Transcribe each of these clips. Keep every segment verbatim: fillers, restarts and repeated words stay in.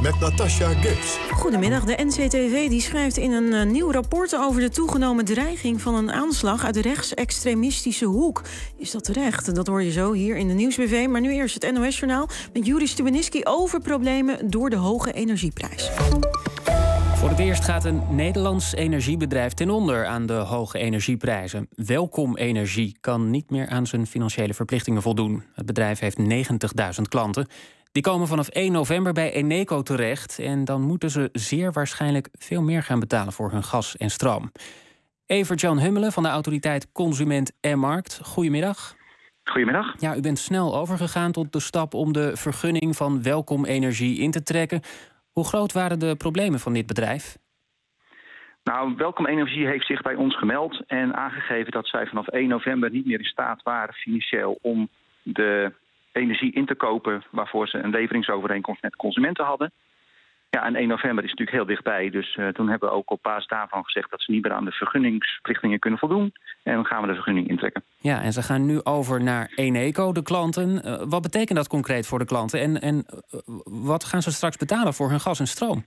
met Natasja Gibbs. Goedemiddag. De N C T V die schrijft in een uh, nieuw rapport over de toegenomen dreiging van een aanslag uit de rechtsextremistische hoek. Is dat terecht? Dat hoor je zo hier in de Nieuwsbv. Maar nu eerst het N O S-journaal met Juri Stubenitski over problemen door de hoge energieprijs. Voor het eerst gaat een Nederlands energiebedrijf ten onder aan de hoge energieprijzen. Welkom Energie kan niet meer aan zijn financiële verplichtingen voldoen. Het bedrijf heeft negentigduizend klanten. Die komen vanaf één november bij Eneco terecht. En dan moeten ze zeer waarschijnlijk veel meer gaan betalen voor hun gas en stroom. Evert-Jan Hummelen van de autoriteit Consument en Markt. Goedemiddag. Goedemiddag. Ja, u bent snel overgegaan tot de stap om de vergunning van Welkom Energie in te trekken. Hoe groot waren de problemen van dit bedrijf? Nou, Welkom Energie heeft zich bij ons gemeld en aangegeven dat zij vanaf één november niet meer in staat waren financieel om de energie in te kopen waarvoor ze een leveringsovereenkomst met consumenten hadden. Ja, en één november is natuurlijk heel dichtbij, dus uh, toen hebben we ook op basis daarvan gezegd dat ze niet meer aan de vergunningsverplichtingen kunnen voldoen. En dan gaan we de vergunning intrekken. Ja, en ze gaan nu over naar Eneco, de klanten. Uh, wat betekent dat concreet voor de klanten? En, en uh, wat gaan ze straks betalen voor hun gas en stroom?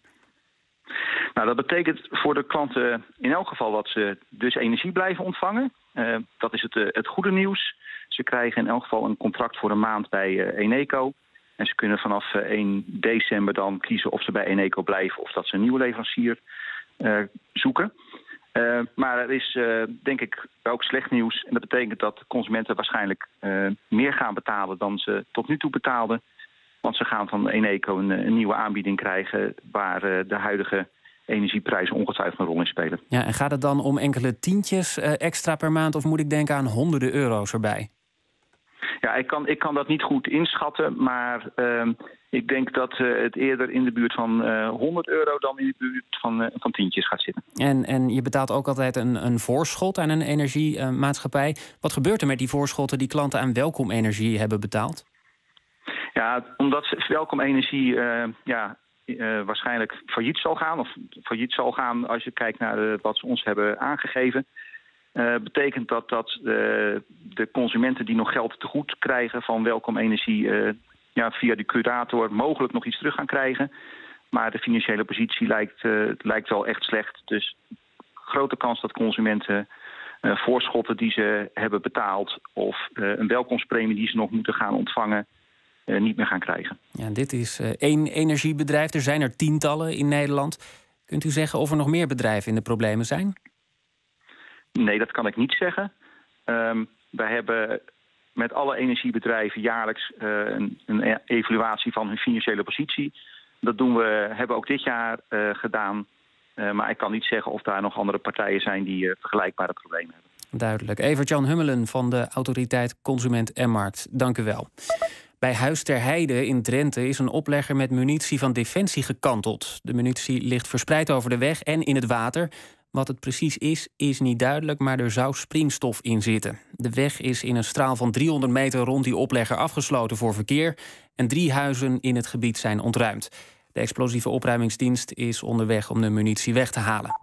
Nou, dat betekent voor de klanten in elk geval dat ze dus energie blijven ontvangen. Uh, dat is het, uh, het goede nieuws. Ze krijgen in elk geval een contract voor een maand bij uh, Eneco. En ze kunnen vanaf uh, één december dan kiezen of ze bij Eneco blijven of dat ze een nieuwe leverancier uh, zoeken. Uh, maar er is uh, denk ik ook slecht nieuws. En dat betekent dat consumenten waarschijnlijk uh, meer gaan betalen dan ze tot nu toe betaalden. Want ze gaan van Eneco een, een nieuwe aanbieding krijgen waar uh, de huidige energieprijzen ongetwijfeld een rol in spelen. Ja, en gaat het dan om enkele tientjes uh, extra per maand of moet ik denken aan honderden euro's erbij? Ja, ik kan, ik kan dat niet goed inschatten, maar uh, ik denk dat uh, het eerder in de buurt van uh, honderd euro dan in de buurt van, uh, van tientjes gaat zitten. En, en je betaalt ook altijd een, een voorschot aan een energiemaatschappij. Uh, Wat gebeurt er met die voorschotten die klanten aan Welkom Energie hebben betaald? Ja, omdat Welkom Energie uh, ja, uh, waarschijnlijk failliet zal gaan, of failliet zal gaan als je kijkt naar uh, wat ze ons hebben aangegeven. Uh, betekent dat dat uh, de consumenten die nog geld te goed krijgen van Welkom Energie uh, ja, via de curator mogelijk nog iets terug gaan krijgen. Maar de financiële positie lijkt, uh, lijkt wel echt slecht. Dus grote kans dat consumenten uh, voorschotten die ze hebben betaald of uh, een welkomstpremie die ze nog moeten gaan ontvangen uh, niet meer gaan krijgen. Ja, dit is uh, één energiebedrijf. Er zijn er tientallen in Nederland. Kunt u zeggen of er nog meer bedrijven in de problemen zijn? Nee, dat kan ik niet zeggen. Um, wij hebben met alle energiebedrijven jaarlijks uh, een, een evaluatie van hun financiële positie. Dat doen we, hebben we ook dit jaar uh, gedaan. Uh, maar ik kan niet zeggen of daar nog andere partijen zijn die uh, vergelijkbare problemen hebben. Duidelijk. Evert-Jan Hummelen van de autoriteit Consument en Markt. Dank u wel. Bij Huis ter Heide in Drenthe is een oplegger met munitie van Defensie gekanteld. De munitie ligt verspreid over de weg en in het water. Wat het precies is, is niet duidelijk, maar er zou springstof in zitten. De weg is in een straal van driehonderd meter rond die oplegger afgesloten voor verkeer. En drie huizen in het gebied zijn ontruimd. De explosieve opruimingsdienst is onderweg om de munitie weg te halen.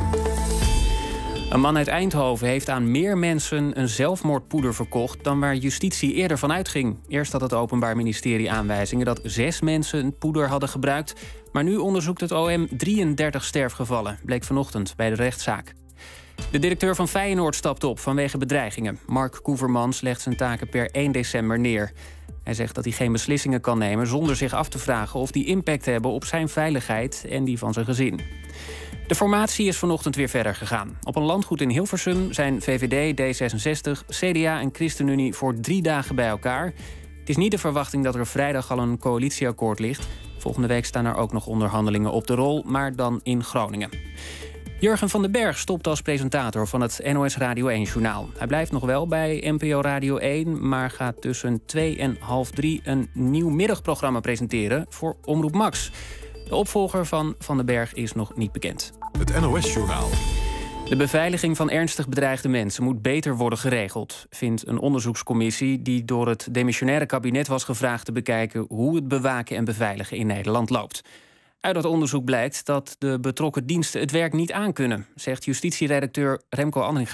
Een man uit Eindhoven heeft aan meer mensen een zelfmoordpoeder verkocht dan waar justitie eerder van uitging. Eerst had het Openbaar Ministerie aanwijzingen dat zes mensen een poeder hadden gebruikt. Maar nu onderzoekt het O M drieëndertig sterfgevallen, bleek vanochtend bij de rechtszaak. De directeur van Feyenoord stapt op vanwege bedreigingen. Mark Koevermans legt zijn taken per één december neer. Hij zegt dat hij geen beslissingen kan nemen zonder zich af te vragen of die impact hebben op zijn veiligheid en die van zijn gezin. De formatie is vanochtend weer verder gegaan. Op een landgoed in Hilversum zijn V V D, D zesenzestig, C D A en ChristenUnie voor drie dagen bij elkaar. Het is niet de verwachting dat er vrijdag al een coalitieakkoord ligt. Volgende week staan er ook nog onderhandelingen op de rol, maar dan in Groningen. Jurgen van den Berg stopt als presentator van het N O S Radio één-journaal. Hij blijft nog wel bij N P O Radio één, maar gaat tussen twee en half drie een nieuw middagprogramma presenteren voor Omroep Max. De opvolger van Van den Berg is nog niet bekend. Het N O S-journaal. De beveiliging van ernstig bedreigde mensen moet beter worden geregeld, vindt een onderzoekscommissie die door het demissionaire kabinet was gevraagd te bekijken hoe het bewaken en beveiligen in Nederland loopt. Uit dat onderzoek blijkt dat de betrokken diensten het werk niet aankunnen, zegt justitieredacteur Remco Andringa.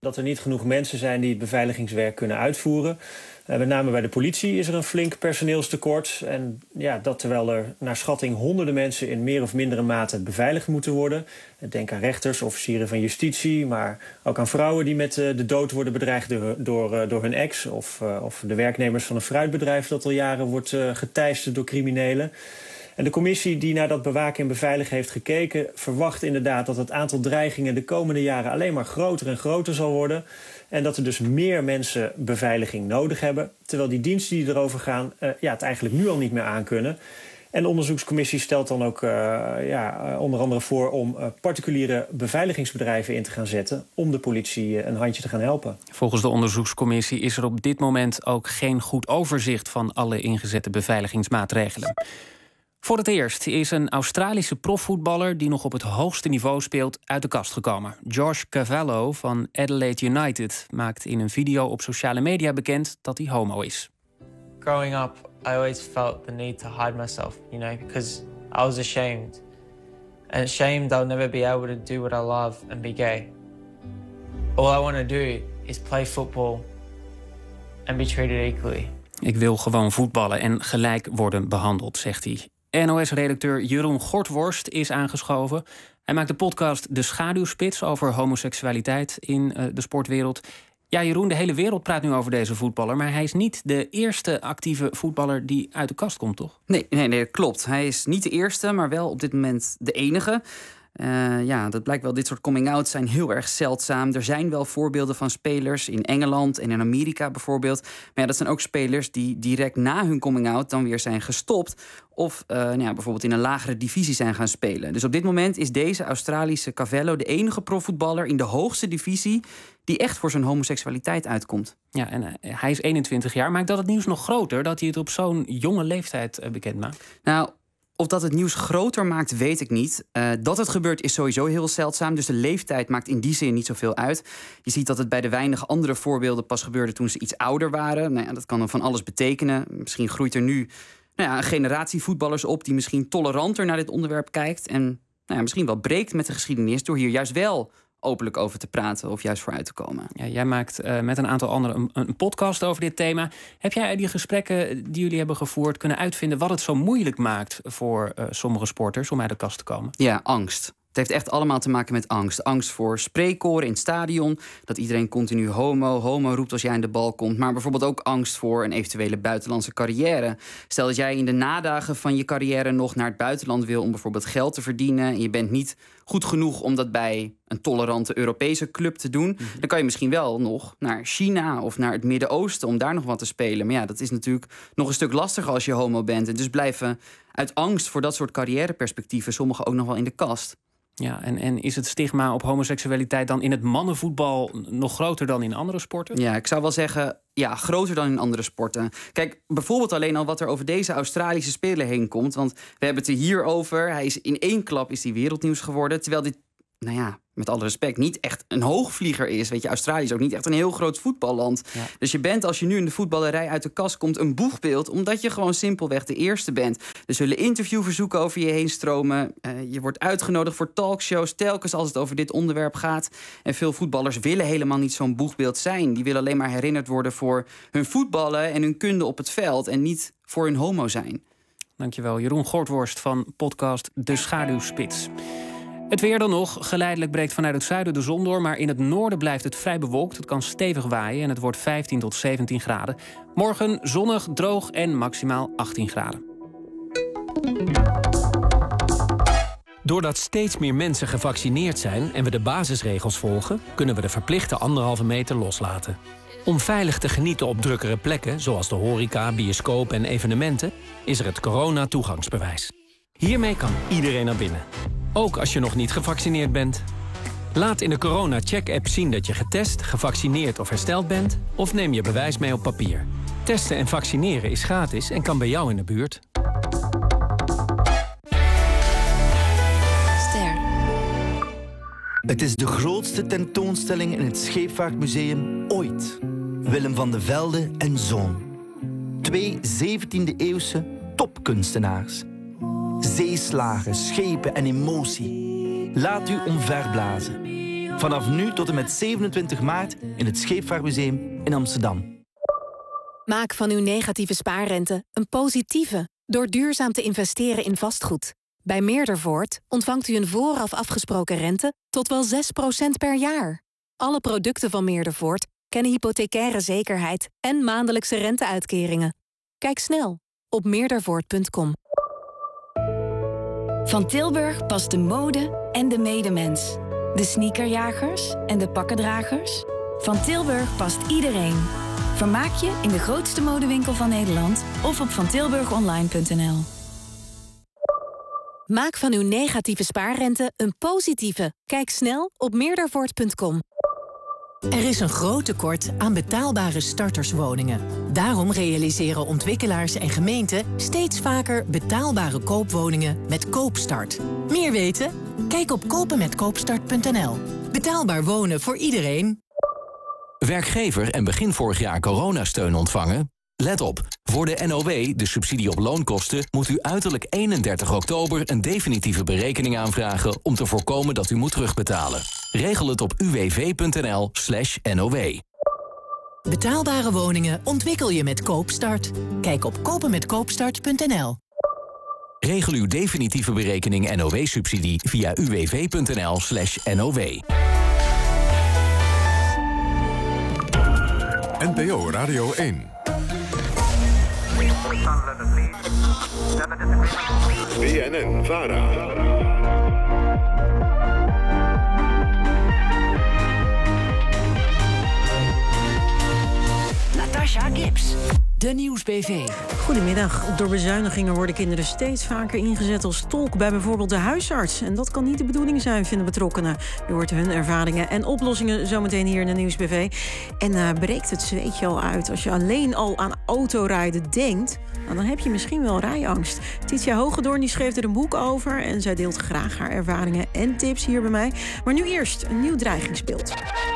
Dat er niet genoeg mensen zijn die het beveiligingswerk kunnen uitvoeren. Uh, met name bij de politie is er een flink personeelstekort. En ja, dat terwijl er naar schatting honderden mensen in meer of mindere mate beveiligd moeten worden. Denk aan rechters, officieren van justitie, maar ook aan vrouwen die met uh, de dood worden bedreigd door, door, uh, door hun ex. Of, uh, of de werknemers van een fruitbedrijf dat al jaren wordt uh, geteisterd door criminelen. En de commissie die naar dat bewaken en beveiligen heeft gekeken verwacht inderdaad dat het aantal dreigingen de komende jaren alleen maar groter en groter zal worden. En dat er dus meer mensen beveiliging nodig hebben. Terwijl die diensten die erover gaan uh, ja, het eigenlijk nu al niet meer aankunnen. En de onderzoekscommissie stelt dan ook uh, ja, onder andere voor om uh, particuliere beveiligingsbedrijven in te gaan zetten om de politie uh, een handje te gaan helpen. Volgens de onderzoekscommissie is er op dit moment ook geen goed overzicht van alle ingezette beveiligingsmaatregelen. Voor het eerst is een Australische profvoetballer die nog op het hoogste niveau speelt uit de kast gekomen. Josh Cavallo van Adelaide United maakt in een video op sociale media bekend dat hij homo is. Growing up, I always felt the need to hide myself, you know, because I was ashamed. And ashamed I'll never be able to do what I love and be gay. All I want to do is play football and be treated equally. Ik wil gewoon voetballen en gelijk worden behandeld, zegt hij. N O S-redacteur Jeroen Gortworst is aangeschoven. Hij maakt de podcast De Schaduwspits over homoseksualiteit in uh, de sportwereld. Ja, Jeroen, de hele wereld praat nu over deze voetballer, maar hij is niet de eerste actieve voetballer die uit de kast komt, toch? Nee, nee, nee, dat klopt. Hij is niet de eerste, maar wel op dit moment de enige. Uh, ja, dat blijkt wel. Dit soort coming-outs zijn heel erg zeldzaam. Er zijn wel voorbeelden van spelers in Engeland en in Amerika bijvoorbeeld. Maar ja, dat zijn ook spelers die direct na hun coming-out dan weer zijn gestopt. Of uh, nou ja, bijvoorbeeld in een lagere divisie zijn gaan spelen. Dus op dit moment is deze Australische Cavallo de enige profvoetballer in de hoogste divisie die echt voor zijn homoseksualiteit uitkomt. Ja, en uh, hij is eenentwintig jaar. Maakt dat het nieuws nog groter dat hij het op zo'n jonge leeftijd uh, bekend maakt? Nou, of dat het nieuws groter maakt, weet ik niet. Uh, dat het gebeurt is sowieso heel zeldzaam. Dus de leeftijd maakt in die zin niet zoveel uit. Je ziet dat het bij de weinige andere voorbeelden pas gebeurde toen ze iets ouder waren. Nou ja, dat kan dan van alles betekenen. Misschien groeit er nu nou ja, een generatie voetballers op die misschien toleranter naar dit onderwerp kijkt. En nou ja, misschien wel breekt met de geschiedenis door hier juist wel openlijk over te praten of juist voor uit te komen. Ja, jij maakt uh, met een aantal anderen een, een podcast over dit thema. Heb jij uit die gesprekken die jullie hebben gevoerd kunnen uitvinden wat het zo moeilijk maakt voor uh, sommige sporters om uit de kast te komen? Ja, angst. Het heeft echt allemaal te maken met angst. Angst voor spreekkoren in het stadion. Dat iedereen continu homo, homo roept als jij aan de bal komt. Maar bijvoorbeeld ook angst voor een eventuele buitenlandse carrière. Stel dat jij in de nadagen van je carrière nog naar het buitenland wil om bijvoorbeeld geld te verdienen. En je bent niet goed genoeg om dat bij een tolerante Europese club te doen. Mm-hmm. Dan kan je misschien wel nog naar China of naar het Midden-Oosten om daar nog wat te spelen. Maar ja, dat is natuurlijk nog een stuk lastiger als je homo bent. En dus blijven uit angst voor dat soort carrièreperspectieven sommigen ook nog wel in de kast. Ja, en, en is het stigma op homoseksualiteit dan in het mannenvoetbal nog groter dan in andere sporten? Ja, ik zou wel zeggen, ja, groter dan in andere sporten. Kijk, bijvoorbeeld alleen al wat er over deze Australische speler heen komt. Want we hebben het er hier over. Hij is in één klap is hij wereldnieuws geworden. Terwijl dit, nou ja, met alle respect, niet echt een hoogvlieger is. Weet je, Australië is ook niet echt een heel groot voetballand. Ja. Dus je bent, als je nu in de voetballerij uit de kast komt, een boegbeeld, omdat je gewoon simpelweg de eerste bent. Er zullen interviewverzoeken over je heen stromen. Uh, je wordt uitgenodigd voor talkshows, telkens als het over dit onderwerp gaat. En veel voetballers willen helemaal niet zo'n boegbeeld zijn. Die willen alleen maar herinnerd worden voor hun voetballen en hun kunde op het veld en niet voor hun homo zijn. Dankjewel, Jeroen Gortworst van podcast De Schaduwspits. Het weer dan nog. Geleidelijk breekt vanuit het zuiden de zon door, maar in het noorden blijft het vrij bewolkt. Het kan stevig waaien en het wordt vijftien tot zeventien graden. Morgen zonnig, droog en maximaal achttien graden. Doordat steeds meer mensen gevaccineerd zijn en we de basisregels volgen, kunnen we de verplichte anderhalve meter loslaten. Om veilig te genieten op drukkere plekken, zoals de horeca, bioscoop en evenementen, is er het corona-toegangsbewijs. Hiermee kan iedereen naar binnen. Ook als je nog niet gevaccineerd bent. Laat in de Corona-check-app zien dat je getest, gevaccineerd of hersteld bent, of neem je bewijs mee op papier. Testen en vaccineren is gratis en kan bij jou in de buurt. Ster. Het is de grootste tentoonstelling in het Scheepvaartmuseum ooit. Willem van de Velde en Zoon. Twee zeventiende-eeuwse topkunstenaars. Zeeslagen, schepen en emotie. Laat u omverblazen. Vanaf nu tot en met zevenentwintig maart in het Scheepvaartmuseum in Amsterdam. Maak van uw negatieve spaarrente een positieve door duurzaam te investeren in vastgoed. Bij Meerdervoort ontvangt u een vooraf afgesproken rente tot wel zes procent per jaar. Alle producten van Meerdervoort kennen hypothecaire zekerheid en maandelijkse renteuitkeringen. Kijk snel op meerdervoort punt com. Van Tilburg past de mode en de medemens. De sneakerjagers en de pakkendragers. Van Tilburg past iedereen. Vermaak je in de grootste modewinkel van Nederland of op van tilburg online punt n l. Maak van uw negatieve spaarrente een positieve. Kijk snel op meerdervoort punt com. Er is een groot tekort aan betaalbare starterswoningen. Daarom realiseren ontwikkelaars en gemeenten steeds vaker betaalbare koopwoningen met Koopstart. Meer weten? Kijk op kopen met koopstart punt n l. Betaalbaar wonen voor iedereen. Werkgever en begin vorig jaar coronasteun ontvangen? Let op, voor de N O W, de subsidie op loonkosten, moet u uiterlijk eenendertig oktober een definitieve berekening aanvragen om te voorkomen dat u moet terugbetalen. Regel het op u w v punt n l slash N O W. Betaalbare woningen ontwikkel je met Koopstart. Kijk op kopen met koopstart punt n l. Regel uw definitieve berekening N O W-subsidie via u w v punt n l slash N O W. N P O Radio één. B N N Vara. Natasha Gibbs, de Nieuws B V. Goedemiddag. Door bezuinigingen worden kinderen steeds vaker ingezet als tolk bij bijvoorbeeld de huisarts. En dat kan niet de bedoeling zijn, vinden betrokkenen. Je hoort hun ervaringen en oplossingen zometeen hier in de Nieuws B V. En uh, breekt het zweetje al uit als je alleen al aan autorijden denkt, nou, dan heb je misschien wel rijangst. Titia Hogedoorn die schreef er een boek over en zij deelt graag haar ervaringen en tips hier bij mij. Maar nu eerst een nieuw dreigingsbeeld.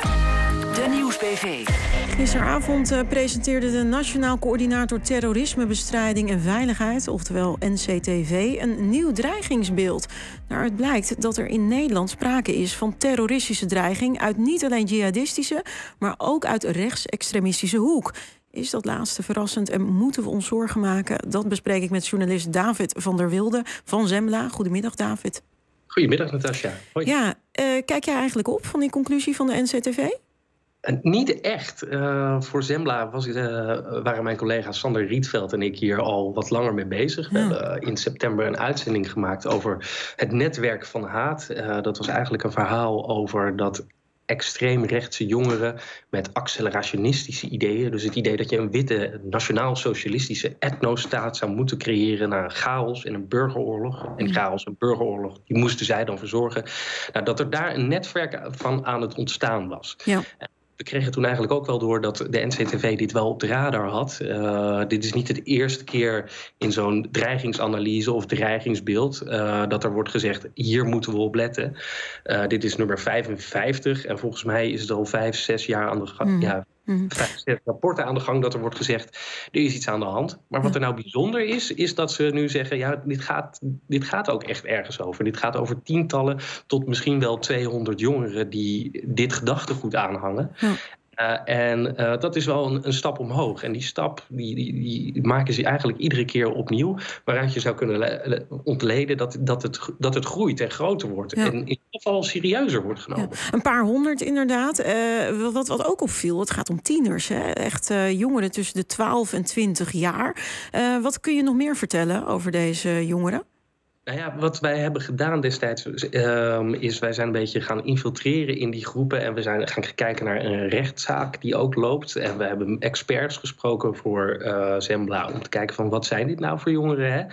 De Nieuws B V. Gisteravond uh, presenteerde de Nationaal Coördinator Terrorismebestrijding en Veiligheid, oftewel N C T V, een nieuw dreigingsbeeld. Daaruit blijkt dat er in Nederland sprake is van terroristische dreiging uit niet alleen jihadistische, maar ook uit rechtsextremistische hoek. Is dat laatste verrassend en moeten we ons zorgen maken? Dat bespreek ik met journalist David van der Wilde van Zembla. Goedemiddag, David. Goedemiddag, Natasja. Hoi. Ja, uh, kijk jij eigenlijk op van die conclusie van de N C T V? Uh, niet echt. Uh, voor Zembla was, uh, waren mijn collega Sander Rietveld en ik hier al wat langer mee bezig. Ja. We hebben uh, in september een uitzending gemaakt over het netwerk van haat. Uh, dat was eigenlijk een verhaal over dat extreemrechtse jongeren met accelerationistische ideeën. Dus het idee dat je een witte nationaal-socialistische etnostaat zou moeten creëren na een chaos en een burgeroorlog. En chaos en burgeroorlog, die moesten zij dan verzorgen. Nou, dat er daar een netwerk van aan het ontstaan was. Ja. We kregen toen eigenlijk ook wel door dat de N C T V dit wel op de radar had. Uh, dit is niet de eerste keer in zo'n dreigingsanalyse of dreigingsbeeld uh, dat er wordt gezegd, hier moeten we op letten. Uh, dit is nummer vijfenvijftig en volgens mij is het al vijf, zes jaar aan de gang. Mm. Ja, Mm. vijf, zes rapporten aan de gang dat er wordt gezegd, er is iets aan de hand. Maar wat er nou bijzonder is, is dat ze nu zeggen, ja, dit gaat, dit gaat ook echt ergens over. Dit gaat over tientallen tot misschien wel tweehonderd jongeren die dit gedachtegoed aanhangen. Ja. Uh, en uh, dat is wel een, een stap omhoog. En die stap die, die, die maken ze eigenlijk iedere keer opnieuw. Waaruit je zou kunnen le- ontleden dat, dat, het, dat het groeit en groter wordt. Ja. En in ieder geval serieuzer wordt genomen. Ja, een paar honderd inderdaad. Uh, wat, wat ook opviel, het gaat om tieners. Hè? Echt uh, jongeren tussen de twaalf en twintig jaar. Uh, wat kun je nog meer vertellen over deze jongeren? Nou ja, wat wij hebben gedaan destijds uh, is wij zijn een beetje gaan infiltreren in die groepen. En we zijn gaan kijken naar een rechtszaak die ook loopt. En we hebben experts gesproken voor uh, Zembla om te kijken van wat zijn dit nou voor jongeren, hè?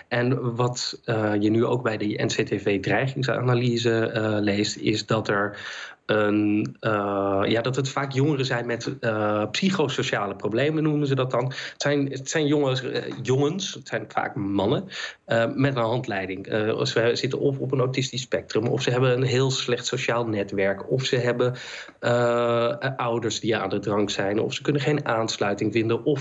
En wat uh, je nu ook bij de N C T V-dreigingsanalyse uh, leest, is dat er een, uh, ja, dat het vaak jongeren zijn met uh, psychosociale problemen, noemen ze dat dan. Het zijn, het zijn jongens, uh, jongens, het zijn vaak mannen, uh, met een handleiding. Uh, ze zitten of op een autistisch spectrum, of ze hebben een heel slecht sociaal netwerk, of ze hebben uh, ouders die aan de drank zijn, of ze kunnen geen aansluiting vinden, of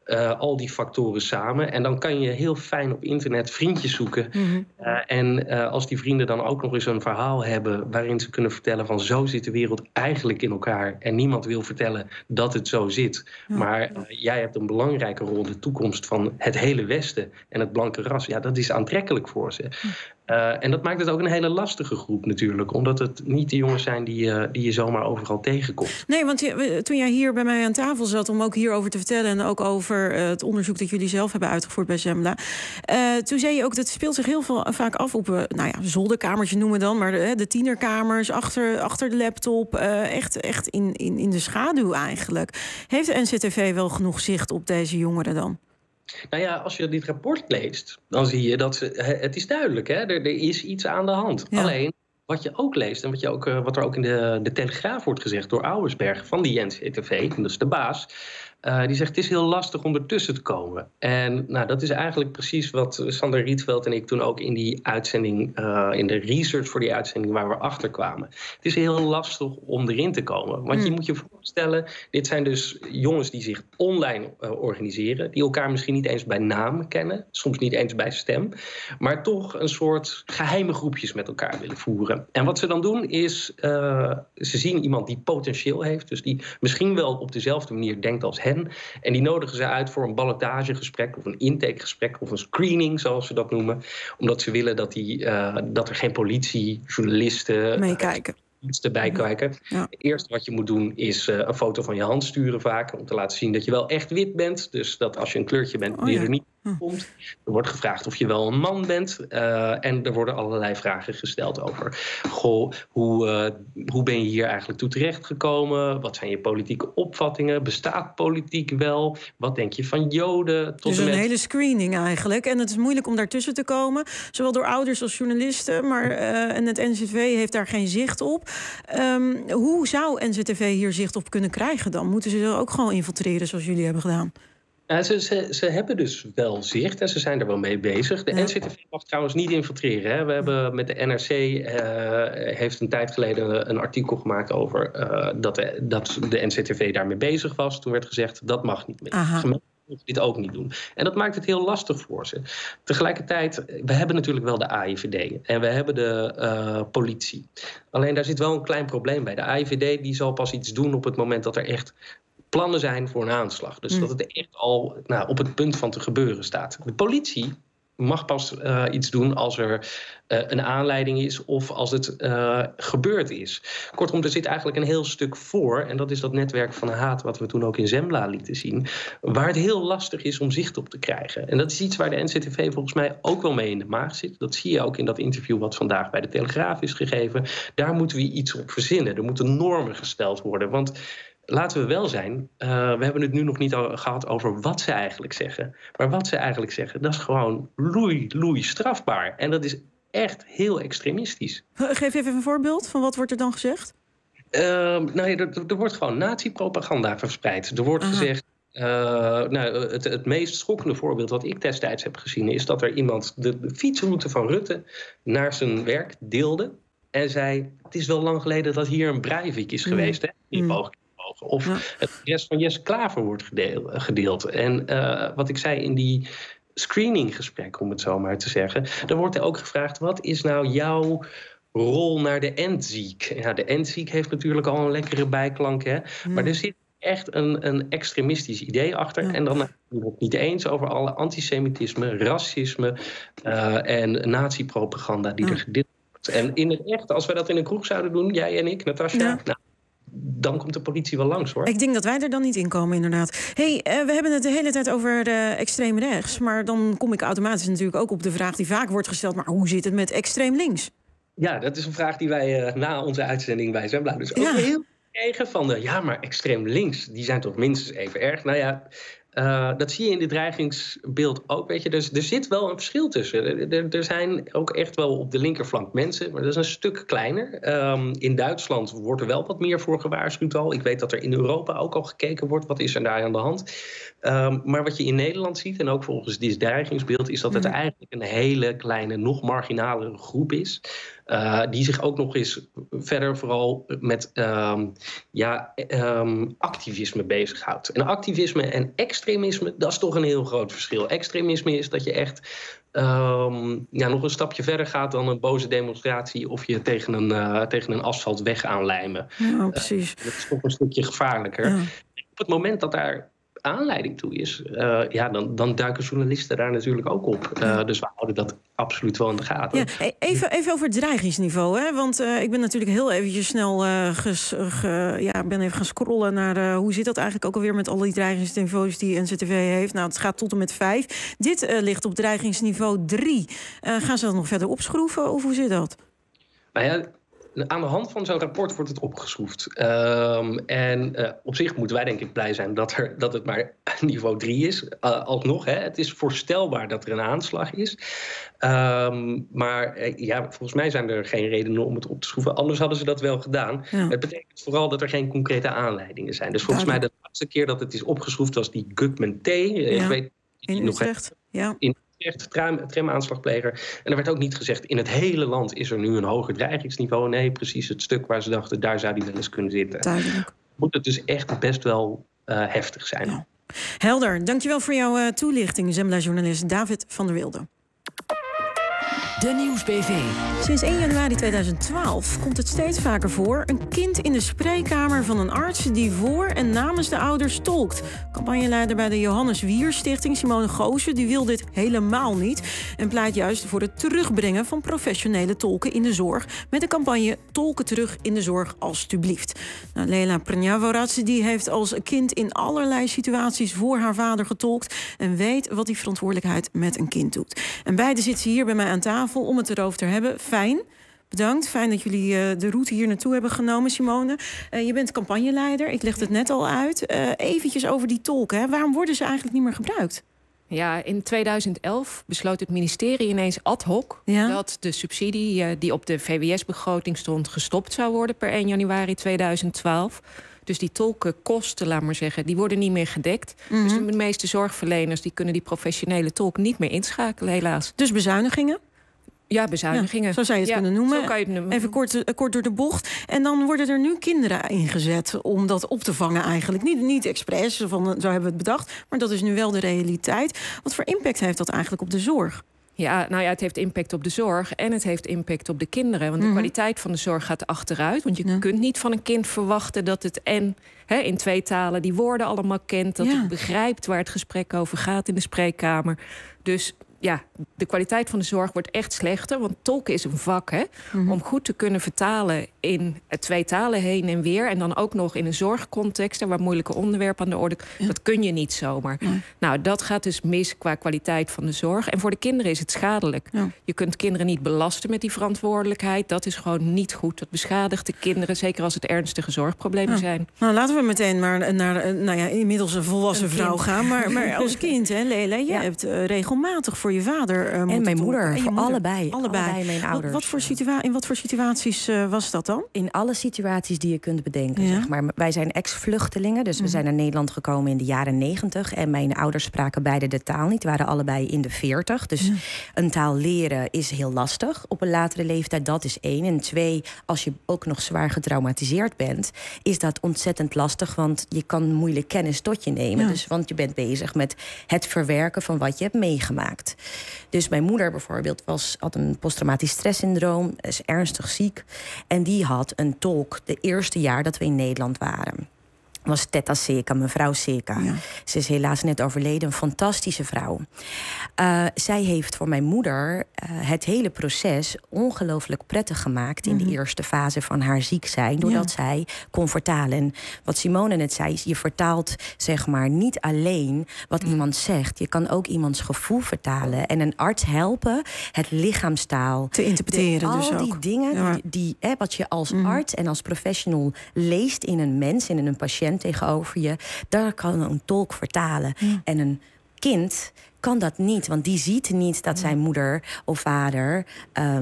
Uh, al die factoren samen. En dan kan je heel fijn op internet vriendjes zoeken. Mm-hmm. Uh, en uh, als die vrienden dan ook nog eens een verhaal hebben waarin ze kunnen vertellen van zo zit de wereld eigenlijk in elkaar. En niemand wil vertellen dat het zo zit. Ja. Maar uh, jij hebt een belangrijke rol in de toekomst van het hele Westen en het blanke ras. Ja, dat is aantrekkelijk voor ze. Mm. Uh, en dat maakt het ook een hele lastige groep natuurlijk. Omdat het niet de jongens zijn die, uh, die je zomaar overal tegenkomt. Nee, want je, toen jij hier bij mij aan tafel zat om ook hierover te vertellen en ook over uh, het onderzoek dat jullie zelf hebben uitgevoerd bij Zembla. Uh, toen zei je ook, dat speelt zich heel veel, vaak af op uh, nou ja, zolderkamers, je noemen dan, maar de, de tienerkamers, achter, achter de laptop. Uh, echt echt in, in, in de schaduw eigenlijk. Heeft de N C T V wel genoeg zicht op deze jongeren dan? Nou ja, als je dit rapport leest, dan zie je dat ze, het is duidelijk, hè? Er, er is iets aan de hand. Ja. Alleen, wat je ook leest en wat, je ook, wat er ook in de, de Telegraaf wordt gezegd door Ouwersberg van die N C T V, dat is de baas, uh, die zegt het is heel lastig om ertussen te komen. En nou, dat is eigenlijk precies wat Sander Rietveld en ik toen ook in die uitzending, uh, in de research voor die uitzending waar we achter kwamen. Het is heel lastig om erin te komen. Want mm. je moet je voorstellen, dit zijn dus jongens die zich online uh, organiseren, die elkaar misschien niet eens bij naam kennen, soms niet eens bij stem, maar toch een soort geheime groepjes met elkaar willen voeren. En wat ze dan doen is, uh, ze zien iemand die potentieel heeft, dus die misschien wel op dezelfde manier denkt als hen. En die nodigen ze uit voor een ballotagegesprek of een intakegesprek of een screening, zoals ze dat noemen. Omdat ze willen dat, die, uh, dat er geen politie, journalisten meekijken. Iets erbij kijken. Ja. Het eerste wat je moet doen is uh, een foto van je hand sturen vaak. Om te laten zien dat je wel echt wit bent. Dus dat als je een kleurtje bent, oh, die ja. er niet komt. Er wordt gevraagd of je wel een man bent. Uh, en er worden allerlei vragen gesteld over. Goh, hoe, uh, hoe ben je hier eigenlijk toe terechtgekomen? Wat zijn je politieke opvattingen? Bestaat politiek wel? Wat denk je van Joden? Tot dus een met... hele screening eigenlijk. En het is moeilijk om daartussen te komen. Zowel door ouders als journalisten. Maar uh, en het N C T V heeft daar geen zicht op. Um, hoe zou N C T V hier zicht op kunnen krijgen dan? Moeten ze er ook gewoon infiltreren zoals jullie hebben gedaan? Ja, ze, ze, ze hebben dus wel zicht en ze zijn er wel mee bezig. De ja. N C T V mag trouwens niet infiltreren. Hè. We hebben met de N R C uh, heeft een tijd geleden een artikel gemaakt over uh, dat, de, dat de N C T V daarmee bezig was. Toen werd gezegd dat mag niet meer. Gemeenten moeten dit ook niet doen. En dat maakt het heel lastig voor ze. Tegelijkertijd, we hebben natuurlijk wel de A I V D en we hebben de uh, politie. Alleen daar zit wel een klein probleem bij. De A I V D die zal pas iets doen op het moment dat er echt plannen zijn voor een aanslag. Dus mm. dat het echt al nou, op het punt van te gebeuren staat. De politie mag pas uh, iets doen als er uh, een aanleiding is of als het uh, gebeurd is. Kortom, er zit eigenlijk een heel stuk voor. En dat is dat netwerk van haat wat we toen ook in Zembla lieten zien. Waar het heel lastig is om zicht op te krijgen. En dat is iets waar de N C T V volgens mij ook wel mee in de maag zit. Dat zie je ook in dat interview wat vandaag bij de Telegraaf is gegeven. Daar moeten we iets op verzinnen. Er moeten normen gesteld worden. Want laten we wel zijn, uh, we hebben het nu nog niet al gehad over wat ze eigenlijk zeggen. Maar wat ze eigenlijk zeggen, dat is gewoon loei, loei strafbaar. En dat is echt heel extremistisch. Geef even een voorbeeld van wat wordt er dan gezegd? Uh, nou ja, er, er wordt gewoon nazi-propaganda verspreid. Er wordt Aha. gezegd, uh, nou, het, het meest schokkende voorbeeld wat ik destijds heb gezien is dat er iemand de, de fietsroute van Rutte naar zijn werk deelde. En zei, het is wel lang geleden dat hier een Breivik is geweest, mm. hè? Die mm. Of ja. het rest van Jesse Klaver wordt gedeel, gedeeld. En uh, wat ik zei in die screeninggesprek, om het zo maar te zeggen, dan wordt er ook gevraagd, wat is nou jouw rol naar de Endziek? Ja, de Endziek heeft natuurlijk al een lekkere bijklank, hè? Mm. Maar er zit echt een, een extremistisch idee achter. Ja. En dan zijn we het niet eens over alle antisemitisme, racisme uh, en nazi-propaganda die ja. er gedeeld wordt. En in het echt, als we dat in een kroeg zouden doen, jij en ik, Natasja, ja. nou, dan komt de politie wel langs, hoor. Ik denk dat wij er dan niet in komen, inderdaad. Hey, uh, we hebben het de hele tijd over uh, extreem rechts. Maar dan kom ik automatisch natuurlijk ook op de vraag die vaak wordt gesteld. Maar hoe zit het met extreem links? Ja, dat is een vraag die wij uh, na onze uitzending bij Zembla dus ook ja. heel kregen van de, ja, maar extreem links, die zijn toch minstens even erg. Nou ja, Uh, dat zie je in dit dreigingsbeeld ook. Weet je, dus er zit wel een verschil tussen. Er, er, er zijn ook echt wel op de linkerflank mensen, maar dat is een stuk kleiner. Um, in Duitsland wordt er wel wat meer voor gewaarschuwd al. Ik weet dat er in Europa ook al gekeken wordt, wat is er daar aan de hand. Um, maar wat je in Nederland ziet, en ook volgens dit dreigingsbeeld, is dat het eigenlijk een hele kleine, nog marginalere groep is. Uh, die zich ook nog eens verder vooral met um, ja, um, activisme bezighoudt. En activisme en extremisme extremisme, dat is toch een heel groot verschil. Extremisme is dat je echt um, ja, nog een stapje verder gaat dan een boze demonstratie of je tegen een, uh, tegen een asfaltweg aanlijmen. Ja, precies. Uh, dat is toch een stukje gevaarlijker. Ja. Op het moment dat daar aanleiding toe is, uh, ja, dan, dan duiken journalisten daar natuurlijk ook op. Uh, ja. Dus we houden dat absoluut wel in de gaten. Ja, even, even over het dreigingsniveau, hè? Want uh, ik ben natuurlijk heel eventjes snel uh, ges, ge, ja, ben even gaan scrollen naar uh, hoe zit dat eigenlijk ook alweer met al die dreigingsniveaus die N Z T V heeft. Nou, het gaat tot en met vijf. Dit uh, ligt op dreigingsniveau drie. Uh, gaan ze dat nog verder opschroeven of hoe zit dat? Nou ja, aan de hand van zo'n rapport wordt het opgeschroefd. Um, en uh, op zich moeten wij denk ik blij zijn dat, er, dat het maar niveau drie is. Uh, alsnog, hè, het is voorstelbaar dat er een aanslag is. Um, maar uh, ja, volgens mij zijn er geen redenen om het op te schroeven. Anders hadden ze dat wel gedaan. Ja. Het betekent vooral dat er geen concrete aanleiding zijn. Dus volgens Duidelijk. mij de laatste keer dat het is opgeschroefd was die Gugman T. Ja. Ik weet in nog Utrecht, ja. In Echt tram, tramaanslagpleger. En er werd ook niet gezegd, in het hele land is er nu een hoger dreigingsniveau. Nee, precies het stuk waar ze dachten, daar zou die wel eens kunnen zitten. Duidelijk. Moet het dus echt best wel uh, heftig zijn. Ja. Helder, dankjewel voor jouw uh, toelichting, Zembla-journalist David van der Wilde. De Nieuwsbv. Sinds één januari tweeduizend twaalf komt het steeds vaker voor een kind in de spreekkamer van een arts die voor en namens de ouders tolkt. Campagneleider bij de Johannes Wier Stichting, Simone Goosen, die wil dit helemaal niet en pleit juist voor het terugbrengen van professionele tolken in de zorg met de campagne Tolken terug in de zorg alstublieft. Nou, Leila Prnjavorac die heeft als kind in allerlei situaties voor haar vader getolkt en weet wat die verantwoordelijkheid met een kind doet. En beide zitten hier bij mij aan tafel om het erover te hebben. Fijn, bedankt. Fijn dat jullie uh, de route hier naartoe hebben genomen, Simone. Uh, je bent campagneleider, ik leg het net al uit. Uh, eventjes over die tolken. Hè. Waarom worden ze eigenlijk niet meer gebruikt? Ja, in tweeduizend elf besloot het ministerie ineens ad hoc ja? dat de subsidie uh, die op de V W S-begroting stond gestopt zou worden per één januari tweeduizend twaalf. Dus die tolkenkosten, laat maar zeggen, die worden niet meer gedekt. Mm-hmm. Dus de meeste zorgverleners die kunnen die professionele tolk niet meer inschakelen, helaas. Dus bezuinigingen? Ja, bezuinigingen. Ja, zo zou je het ja, kunnen noemen. Zo kan je het noemen. Even kort, uh, kort door de bocht. En dan worden er nu kinderen ingezet om dat op te vangen eigenlijk. Niet, niet expres, van, zo hebben we het bedacht. Maar dat is nu wel de realiteit. Wat voor impact heeft dat eigenlijk op de zorg? Ja, nou ja, het heeft impact op de zorg en het heeft impact op de kinderen. Want de mm-hmm. kwaliteit van de zorg gaat achteruit. Want je ja. kunt niet van een kind verwachten dat het en hè, in twee talen die woorden allemaal kent. Dat ja. het begrijpt waar het gesprek over gaat in de spreekkamer. Dus ja, de kwaliteit van de zorg wordt echt slechter. Want tolken is een vak, hè? Mm-hmm. Om goed te kunnen vertalen in twee talen heen en weer. En dan ook nog in een zorgcontext, waar moeilijke onderwerpen aan de orde. Ja. Dat kun je niet zomaar. Ja. Nou, dat gaat dus mis qua kwaliteit van de zorg. En voor de kinderen is het schadelijk. Ja. Je kunt kinderen niet belasten met die verantwoordelijkheid. Dat is gewoon niet goed. Dat beschadigt de kinderen, zeker als het ernstige zorgproblemen ja. zijn. Nou, laten we meteen maar naar nou ja, inmiddels een volwassen een vrouw gaan. Maar, maar als kind, hè, Leila, je ja. hebt uh, regelmatig voor je vader uh, en mijn moeder, en je voor moeder. allebei. allebei. Allebei mijn ouders. Wat, wat voor situa- in wat voor situaties uh, was dat dan? In alle situaties die je kunt bedenken, ja. zeg maar. Wij zijn ex-vluchtelingen, dus mm. we zijn naar Nederland gekomen in de jaren negentig. En mijn ouders spraken beide de taal niet, waren allebei in de veertig. Dus ja. een taal leren is heel lastig op een latere leeftijd. Dat is één. En twee, als je ook nog zwaar getraumatiseerd bent, is dat ontzettend lastig, want je kan moeilijk kennis tot je nemen. Ja. Dus, want je bent bezig met het verwerken van wat je hebt meegemaakt. Dus mijn moeder bijvoorbeeld was, had een posttraumatisch stresssyndroom, is ernstig ziek. En die had een tolk de eerste jaar dat we in Nederland waren. Was Teta Seka, mevrouw Seka. Ja. Ze is helaas net overleden, een fantastische vrouw. Uh, zij heeft voor mijn moeder uh, het hele proces ongelooflijk prettig gemaakt in mm-hmm. de eerste fase van haar ziek zijn, doordat ja. zij kon vertalen. En wat Simone net zei, je vertaalt zeg maar niet alleen wat mm. iemand zegt. Je kan ook iemands gevoel vertalen en een arts helpen het lichaamstaal te interpreteren. De, dus al ook. die dingen ja. die, die hè, wat je als mm. arts en als professional leest in een mens, in een patiënt tegenover je, daar kan een tolk vertalen. Ja. En een kind kan dat niet, want die ziet niet dat zijn moeder of vader um,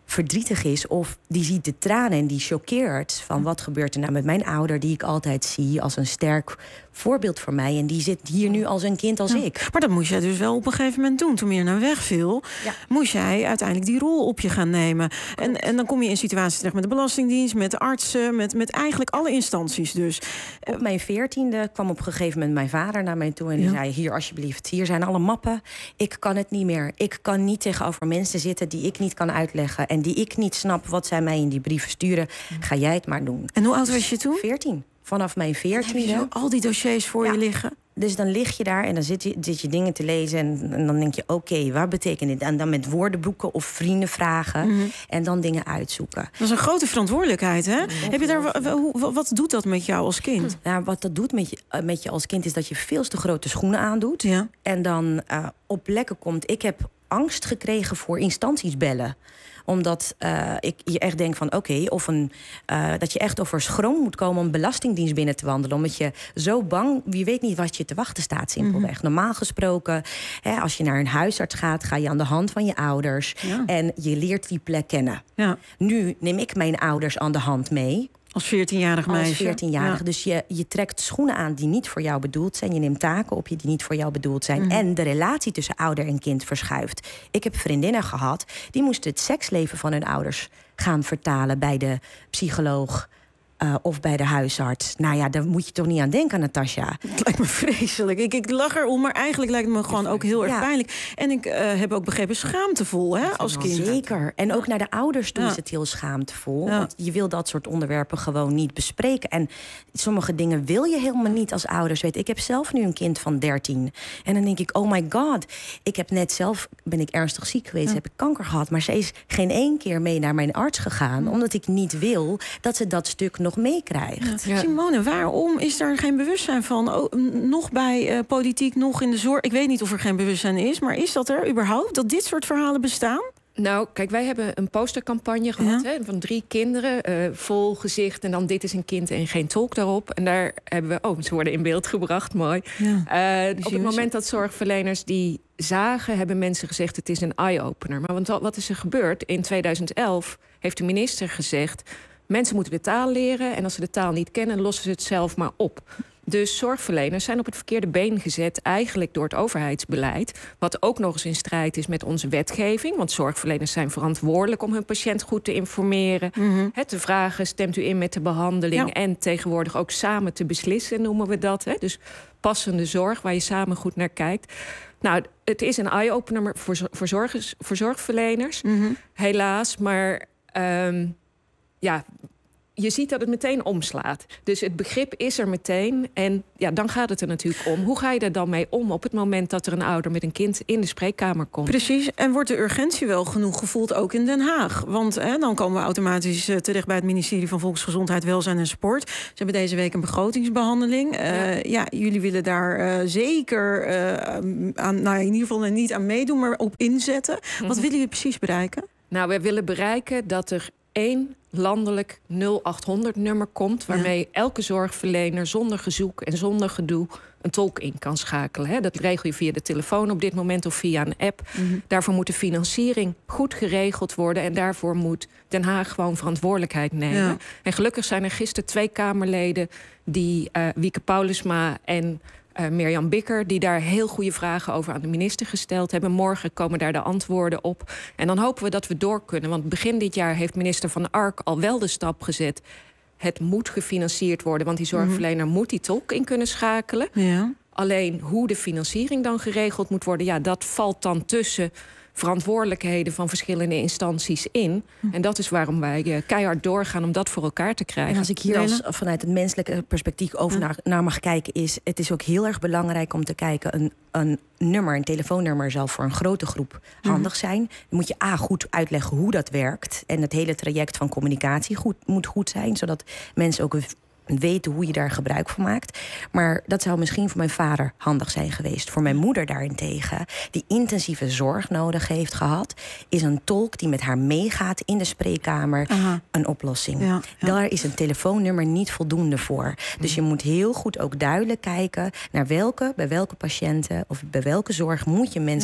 verdrietig is of die ziet de tranen en die choqueert van wat gebeurt er nou met mijn ouder, die ik altijd zie als een sterk voorbeeld voor mij en die zit hier nu als een kind als ja. ik. Maar dat moest jij dus wel op een gegeven moment doen. Toen meer naar wegviel, ja. moest jij uiteindelijk die rol op je gaan nemen. En, en dan kom je in situaties terecht met de Belastingdienst, met de artsen, met, met eigenlijk alle instanties dus. Op mijn veertiende kwam op een gegeven moment mijn vader naar mij toe en die ja. zei, hier alsjeblieft, hier zijn alle mappen. Ik kan het niet meer. Ik kan niet tegenover mensen zitten die ik niet kan uitleggen en die ik niet snap wat zij mij in die brieven sturen. Ga jij het maar doen. En hoe oud was je toen? veertien. Vanaf mijn veertiende. Heb je zo al die dossiers voor ja. je liggen? Dus dan lig je daar en dan zit je, zit je dingen te lezen en, en dan denk je, oké, okay, wat betekent dit? En dan met woordenboeken of vrienden vragen mm-hmm. en dan dingen uitzoeken. Dat is een grote verantwoordelijkheid, hè? Heb je daar, wat, wat doet dat met jou als kind? Nou, wat dat doet met je, met je als kind is dat je veel te grote schoenen aandoet. Ja. En dan uh, op plekken komt, ik heb angst gekregen voor instanties bellen. Omdat uh, ik je echt denk van oké, okay, of een uh, dat je echt over schroom moet komen om Belastingdienst binnen te wandelen. Omdat je zo bang, wie weet niet wat je te wachten staat, simpelweg. Mm-hmm. Normaal gesproken, hè, als je naar een huisarts gaat, ga je aan de hand van je ouders. Ja. En je leert die plek kennen. Ja. Nu neem ik mijn ouders aan de hand mee. Als veertienjarig meisje. Als veertienjarig. Ja. Dus je, je trekt schoenen aan die niet voor jou bedoeld zijn. Je neemt taken op je die niet voor jou bedoeld zijn. Mm-hmm. En de relatie tussen ouder en kind verschuift. Ik heb vriendinnen gehad, die moesten het seksleven van hun ouders gaan vertalen bij de psycholoog. Uh, of bij de huisarts. Nou ja, daar moet je toch niet aan denken, Natasja. Het lijkt me vreselijk. Ik, ik lach erom, maar eigenlijk lijkt het me gewoon ook heel erg ja. pijnlijk. En ik uh, heb ook begrepen schaamtevol, hè, als kind. Zeker. En ook naar de ouders toe ja. is het heel schaamtevol. Ja. Want je wil dat soort onderwerpen gewoon niet bespreken. En sommige dingen wil je helemaal niet als ouders weten. Ik heb zelf nu een kind van dertien. En dan denk ik, oh my god. Ik heb net zelf, ben ik ernstig ziek geweest, ja. heb ik kanker gehad. Maar ze is geen één keer mee naar mijn arts gegaan. Ja. Omdat ik niet wil dat ze dat stuk nog meekrijgt. Ja. Simone, waarom is daar geen bewustzijn van? Oh, nog bij uh, politiek, nog in de zorg. Ik weet niet of er geen bewustzijn is, maar is dat er überhaupt? Dat dit soort verhalen bestaan? Nou, kijk, wij hebben een postercampagne gehad ja. hè, van drie kinderen, uh, vol gezicht en dan dit is een kind en geen tolk daarop. En daar hebben we, oh, ze worden in beeld gebracht, mooi. Ja. Uh, op het moment dat zorgverleners die zagen, hebben mensen gezegd het is een eye-opener. Maar want wat is er gebeurd? In tweeduizend elf heeft de minister gezegd, mensen moeten de taal leren en als ze de taal niet kennen, lossen ze het zelf maar op. Dus zorgverleners zijn op het verkeerde been gezet, eigenlijk door het overheidsbeleid. Wat ook nog eens in strijd is met onze wetgeving. Want zorgverleners zijn verantwoordelijk om hun patiënt goed te informeren. Mm-hmm. He, te vragen, stemt u in met de behandeling? Ja. En tegenwoordig ook samen te beslissen, noemen we dat. He. Dus passende zorg, waar je samen goed naar kijkt. Nou, het is een eye-opener voor, voor, zorg, voor zorgverleners, mm-hmm. helaas. Maar um, ja, je ziet dat het meteen omslaat. Dus het begrip is er meteen. En ja, dan gaat het er natuurlijk om. Hoe ga je er dan mee om op het moment dat er een ouder met een kind in de spreekkamer komt? Precies. En wordt de urgentie wel genoeg gevoeld ook in Den Haag? Want hè, dan komen we automatisch uh, terecht bij het ministerie van Volksgezondheid, Welzijn en Sport. Ze hebben deze week een begrotingsbehandeling. Uh, ja. ja, jullie willen daar uh, zeker uh, aan, nou, in ieder geval niet aan meedoen, maar op inzetten. Mm-hmm. Wat willen jullie precies bereiken? Nou, we willen bereiken dat er één landelijk nul achthonderd nummer komt, waarmee ja. elke zorgverlener zonder gezoek en zonder gedoe een tolk in kan schakelen. Hè. Dat regel je via de telefoon op dit moment of via een app. Mm-hmm. Daarvoor moet de financiering goed geregeld worden en daarvoor moet Den Haag gewoon verantwoordelijkheid nemen. Ja. En gelukkig zijn er gisteren twee Kamerleden die uh, Wieke Paulusma en Uh, Mirjam Bikker, die daar heel goede vragen over aan de minister gesteld hebben. Morgen komen daar de antwoorden op. En dan hopen we dat we door kunnen. Want begin dit jaar heeft minister Van Ark al wel de stap gezet. Het moet gefinancierd worden, want die zorgverlener mm-hmm. moet die tolk in kunnen schakelen. Ja. Alleen hoe de financiering dan geregeld moet worden, ja, dat valt dan tussen verantwoordelijkheden van verschillende instanties in. Hm. En dat is waarom wij uh, keihard doorgaan om dat voor elkaar te krijgen. En als ik hier als, vanuit het menselijke perspectief over hm. naar, naar mag kijken, is het is ook heel erg belangrijk om te kijken, een, een nummer, een telefoonnummer zal voor een grote groep hm. handig zijn. Dan moet je A, goed uitleggen hoe dat werkt. En het hele traject van communicatie goed, moet goed zijn, zodat mensen ook weten hoe je daar gebruik van maakt. Maar dat zou misschien voor mijn vader handig zijn geweest. Voor mijn moeder daarentegen, die intensieve zorg nodig heeft gehad, is een tolk die met haar meegaat in de spreekkamer Aha. een oplossing. Ja, ja. Daar is een telefoonnummer niet voldoende voor. Dus je moet heel goed ook duidelijk kijken naar welke, bij welke patiënten of bij welke zorg moet je mensen ja.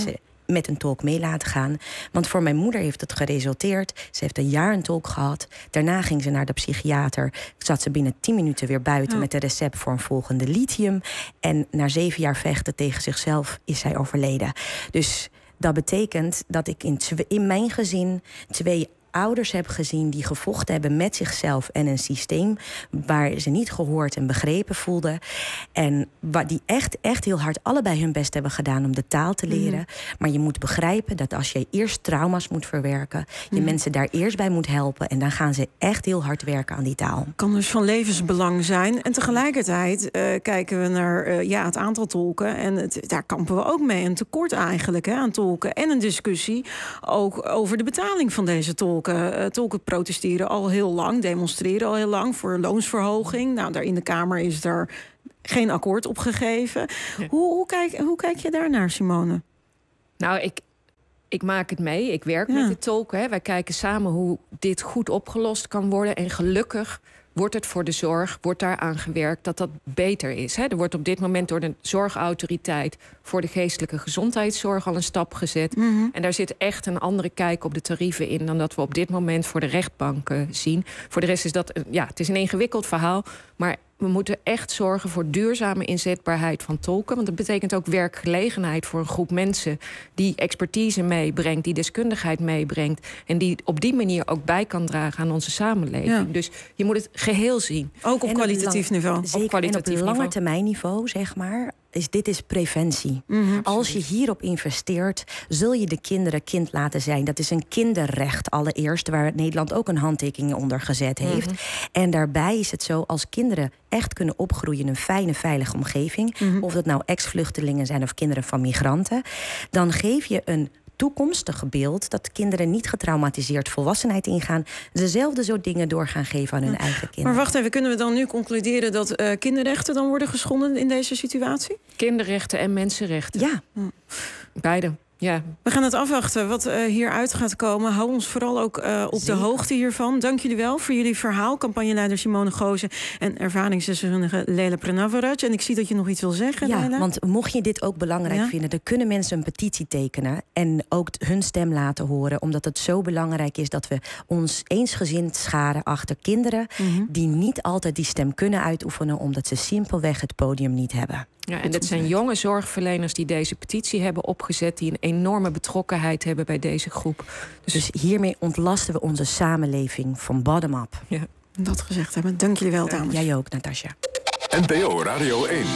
met een tolk mee laten gaan. Want voor mijn moeder heeft het geresulteerd. Ze heeft een jaar een tolk gehad. Daarna ging ze naar de psychiater. Zat ze binnen tien minuten weer buiten ja. met een recept voor een volgende lithium. En na zeven jaar vechten tegen zichzelf is zij overleden. Dus dat betekent dat ik in, tw- in mijn gezin twee ouders heb gezien die gevochten hebben met zichzelf en een systeem waar ze niet gehoord en begrepen voelden. En waar die echt, echt heel hard allebei hun best hebben gedaan om de taal te leren. Mm. Maar je moet begrijpen dat als je eerst trauma's moet verwerken, je mm. mensen daar eerst bij moet helpen en dan gaan ze echt heel hard werken aan die taal. Kan dus van levensbelang zijn. En tegelijkertijd uh, kijken we naar uh, ja, het aantal tolken. En het, daar kampen we ook mee. Een tekort eigenlijk hè, aan tolken. En een discussie ook over de betaling van deze tolken. Uh, tolken protesteren al heel lang, demonstreren al heel lang voor loonsverhoging. Nou, daar in de Kamer is er geen akkoord op gegeven. Ja. Hoe, hoe, kijk, hoe kijk je daarnaar, Simone? Nou, ik, ik maak het mee. Ik werk ja. met de tolken. Hè. Wij kijken samen hoe dit goed opgelost kan worden. En gelukkig wordt het voor de zorg, wordt daar aan gewerkt dat dat beter is. Hè. Er wordt op dit moment door de Zorgautoriteit voor de geestelijke gezondheidszorg al een stap gezet. Mm-hmm. En daar zit echt een andere kijk op de tarieven in dan dat we op dit moment voor de rechtbanken zien. Voor de rest is dat, ja, het is een ingewikkeld verhaal, maar we moeten echt zorgen voor duurzame inzetbaarheid van tolken. Want dat betekent ook werkgelegenheid voor een groep mensen die expertise meebrengt, die deskundigheid meebrengt en die op die manier ook bij kan dragen aan onze samenleving. Ja. Dus je moet het geheel zien. Ook op en kwalitatief lang, niveau. Zeker, op kwalitatief en op lange termijn niveau, zeg maar. Is, dit is preventie. Mm-hmm. Als je hierop investeert, zul je de kinderen kind laten zijn. Dat is een kinderrecht allereerst, waar Nederland ook een handtekening onder gezet heeft. Mm-hmm. En daarbij is het zo, als kinderen echt kunnen opgroeien in een fijne, veilige omgeving, mm-hmm. of dat nou ex-vluchtelingen zijn of kinderen van migranten, dan geef je een toekomstige beeld dat kinderen niet getraumatiseerd volwassenheid ingaan, dezelfde soort dingen door gaan geven aan hun ja. eigen kinderen. Maar wacht even, kunnen we dan nu concluderen dat uh, kinderrechten dan worden geschonden in deze situatie? Kinderrechten en mensenrechten. Ja. Hm. Beide. Ja. We gaan het afwachten wat uh, hieruit gaat komen. Hou ons vooral ook uh, op Zeker. de hoogte hiervan. Dank jullie wel voor jullie verhaal. Campagneleider Simone Goosen en ervaringsdeskundige Leila Prenavarac. En ik zie dat je nog iets wil zeggen, Ja, Leila. Want mocht je dit ook belangrijk ja? vinden, dan kunnen mensen een petitie tekenen en ook hun stem laten horen. Omdat het zo belangrijk is dat we ons eensgezind scharen achter kinderen mm-hmm. die niet altijd die stem kunnen uitoefenen, omdat ze simpelweg het podium niet hebben. Ja, en dat zijn jonge zorgverleners die deze petitie hebben opgezet, die een enorme betrokkenheid hebben bij deze groep. Dus, dus hiermee ontlasten we onze samenleving van bottom-up. Ja, dat gezegd hebben. Dank jullie wel, dames. Ja, jij ook, Natasja. N P O Radio één.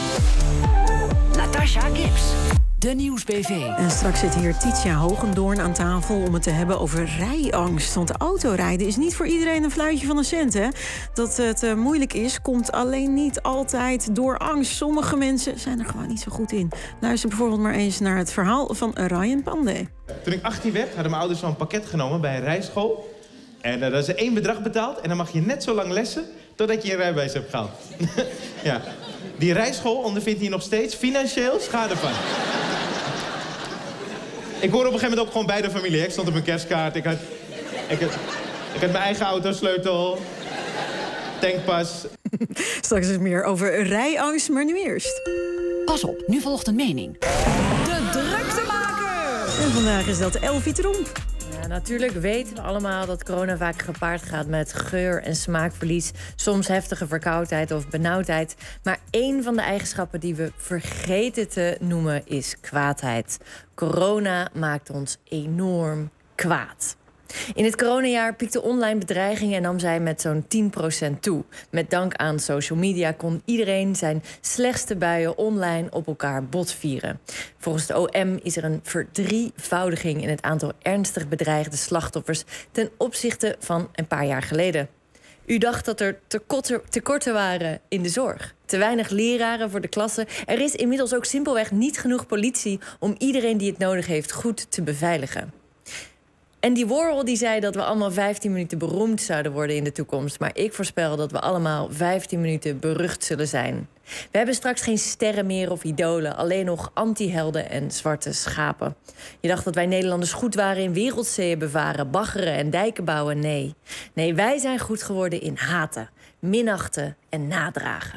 Natasja Gibbs. De Nieuwsbv. En straks zit hier Titia Hogendoorn aan tafel om het te hebben over rijangst. Want autorijden is niet voor iedereen een fluitje van een cent, hè? Dat het uh, moeilijk is, komt alleen niet altijd door angst. Sommige mensen zijn er gewoon niet zo goed in. Luister bijvoorbeeld maar eens naar het verhaal van Ryan Pandey. Toen ik achttien werd, hadden mijn ouders zo'n pakket genomen bij een rijschool. En uh, daar is er één bedrag betaald en dan mag je net zo lang lessen totdat je je rijbewijs hebt gehaald. Ja. Die rijschool ondervindt hier nog steeds financieel schade van. Ik hoor op een gegeven moment ook gewoon bij de familie. Ik stond op een kerstkaart. Ik had, ik had, ik had mijn eigen autosleutel. Tankpas. Straks is meer over rijangst, maar nu eerst. Pas op, nu volgt een mening. De druktemaker! En vandaag is dat Elfie Tromp. Ja, natuurlijk weten we allemaal dat corona vaak gepaard gaat met geur- en smaakverlies. Soms heftige verkoudheid of benauwdheid. Maar één van de eigenschappen die we vergeten te noemen is kwaadheid. Corona maakt ons enorm kwaad. In het coronajaar piekte online bedreigingen en nam zij met zo'n tien procent toe. Met dank aan social media kon iedereen zijn slechtste buien online op elkaar botvieren. Volgens de O M is er een verdrievoudiging in het aantal ernstig bedreigde slachtoffers ten opzichte van een paar jaar geleden. U dacht dat er tekorten, tekorten waren in de zorg. Te weinig leraren voor de klassen. Er is inmiddels ook simpelweg niet genoeg politie om iedereen die het nodig heeft goed te beveiligen. En die Warhol die zei dat we allemaal vijftien minuten beroemd zouden worden in de toekomst. Maar ik voorspel dat we allemaal vijftien minuten berucht zullen zijn. We hebben straks geen sterren meer of idolen. Alleen nog antihelden en zwarte schapen. Je dacht dat wij Nederlanders goed waren in wereldzeeën bevaren, baggeren en dijken bouwen. Nee. Nee, wij zijn goed geworden in haten, minachten en nadragen.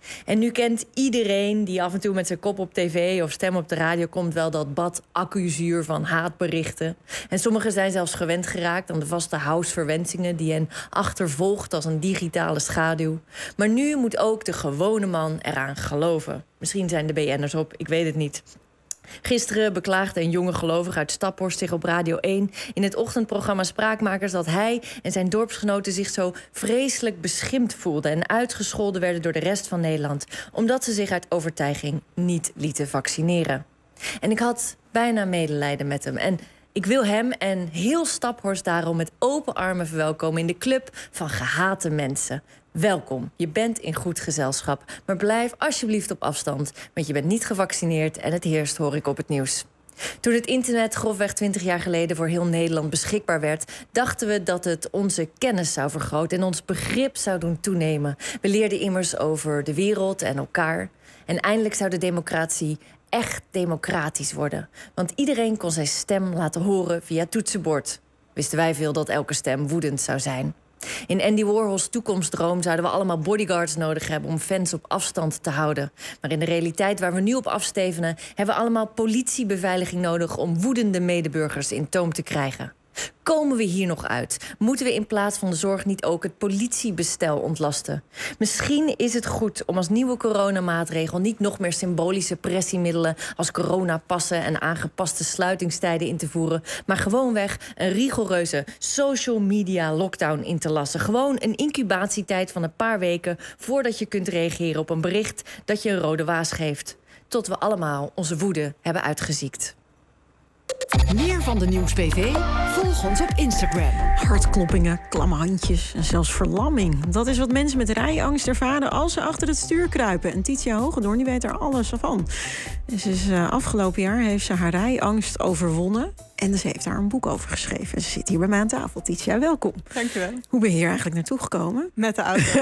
En nu kent iedereen die af en toe met zijn kop op tv of stem op de radio komt wel dat bad accuzuur van haatberichten. En sommigen zijn zelfs gewend geraakt aan de vaste houseverwensingen die hen achtervolgt als een digitale schaduw. Maar nu moet ook de gewone man eraan geloven. Misschien zijn de B N'ers op, ik weet het niet. Gisteren beklaagde een jonge gelovige uit Staphorst zich op Radio één... in het ochtendprogramma Spraakmakers dat hij en zijn dorpsgenoten zich zo vreselijk beschimpt voelden en uitgescholden werden door de rest van Nederland, omdat ze zich uit overtuiging niet lieten vaccineren. En ik had bijna medelijden met hem. En ik wil hem en heel Staphorst daarom met open armen verwelkomen in de club van gehate mensen. Welkom, je bent in goed gezelschap, maar blijf alsjeblieft op afstand, want je bent niet gevaccineerd en het heerst, hoor ik op het nieuws. Toen het internet grofweg twintig jaar geleden voor heel Nederland beschikbaar werd, dachten we dat het onze kennis zou vergroten en ons begrip zou doen toenemen. We leerden immers over de wereld en elkaar. En eindelijk zou de democratie echt democratisch worden. Want iedereen kon zijn stem laten horen via het toetsenbord. Wisten wij veel dat elke stem woedend zou zijn. In Andy Warhol's toekomstdroom zouden we allemaal bodyguards nodig hebben om fans op afstand te houden. Maar in de realiteit waar we nu op afstevenen, hebben we allemaal politiebeveiliging nodig om woedende medeburgers in toom te krijgen. Komen we hier nog uit? Moeten we in plaats van de zorg niet ook het politiebestel ontlasten? Misschien is het goed om als nieuwe coronamaatregel niet nog meer symbolische pressiemiddelen als coronapassen en aangepaste sluitingstijden in te voeren, maar gewoonweg een rigoureuze social media lockdown in te lassen. Gewoon een incubatietijd van een paar weken voordat je kunt reageren op een bericht dat je een rode waas geeft. Tot we allemaal onze woede hebben uitgeziekt. Meer van de Nieuws B V? Volg ons op Instagram. Hartkloppingen, klamme handjes en zelfs verlamming. Dat is wat mensen met rijangst ervaren als ze achter het stuur kruipen. En Titia Hogendoorn die weet er alles van. Ze is, uh, afgelopen jaar heeft ze haar rijangst overwonnen. En ze heeft daar een boek over geschreven. Ze zit hier bij mij aan tafel. Titia, welkom. Dankjewel. Hoe ben je hier eigenlijk naartoe gekomen? Met de auto.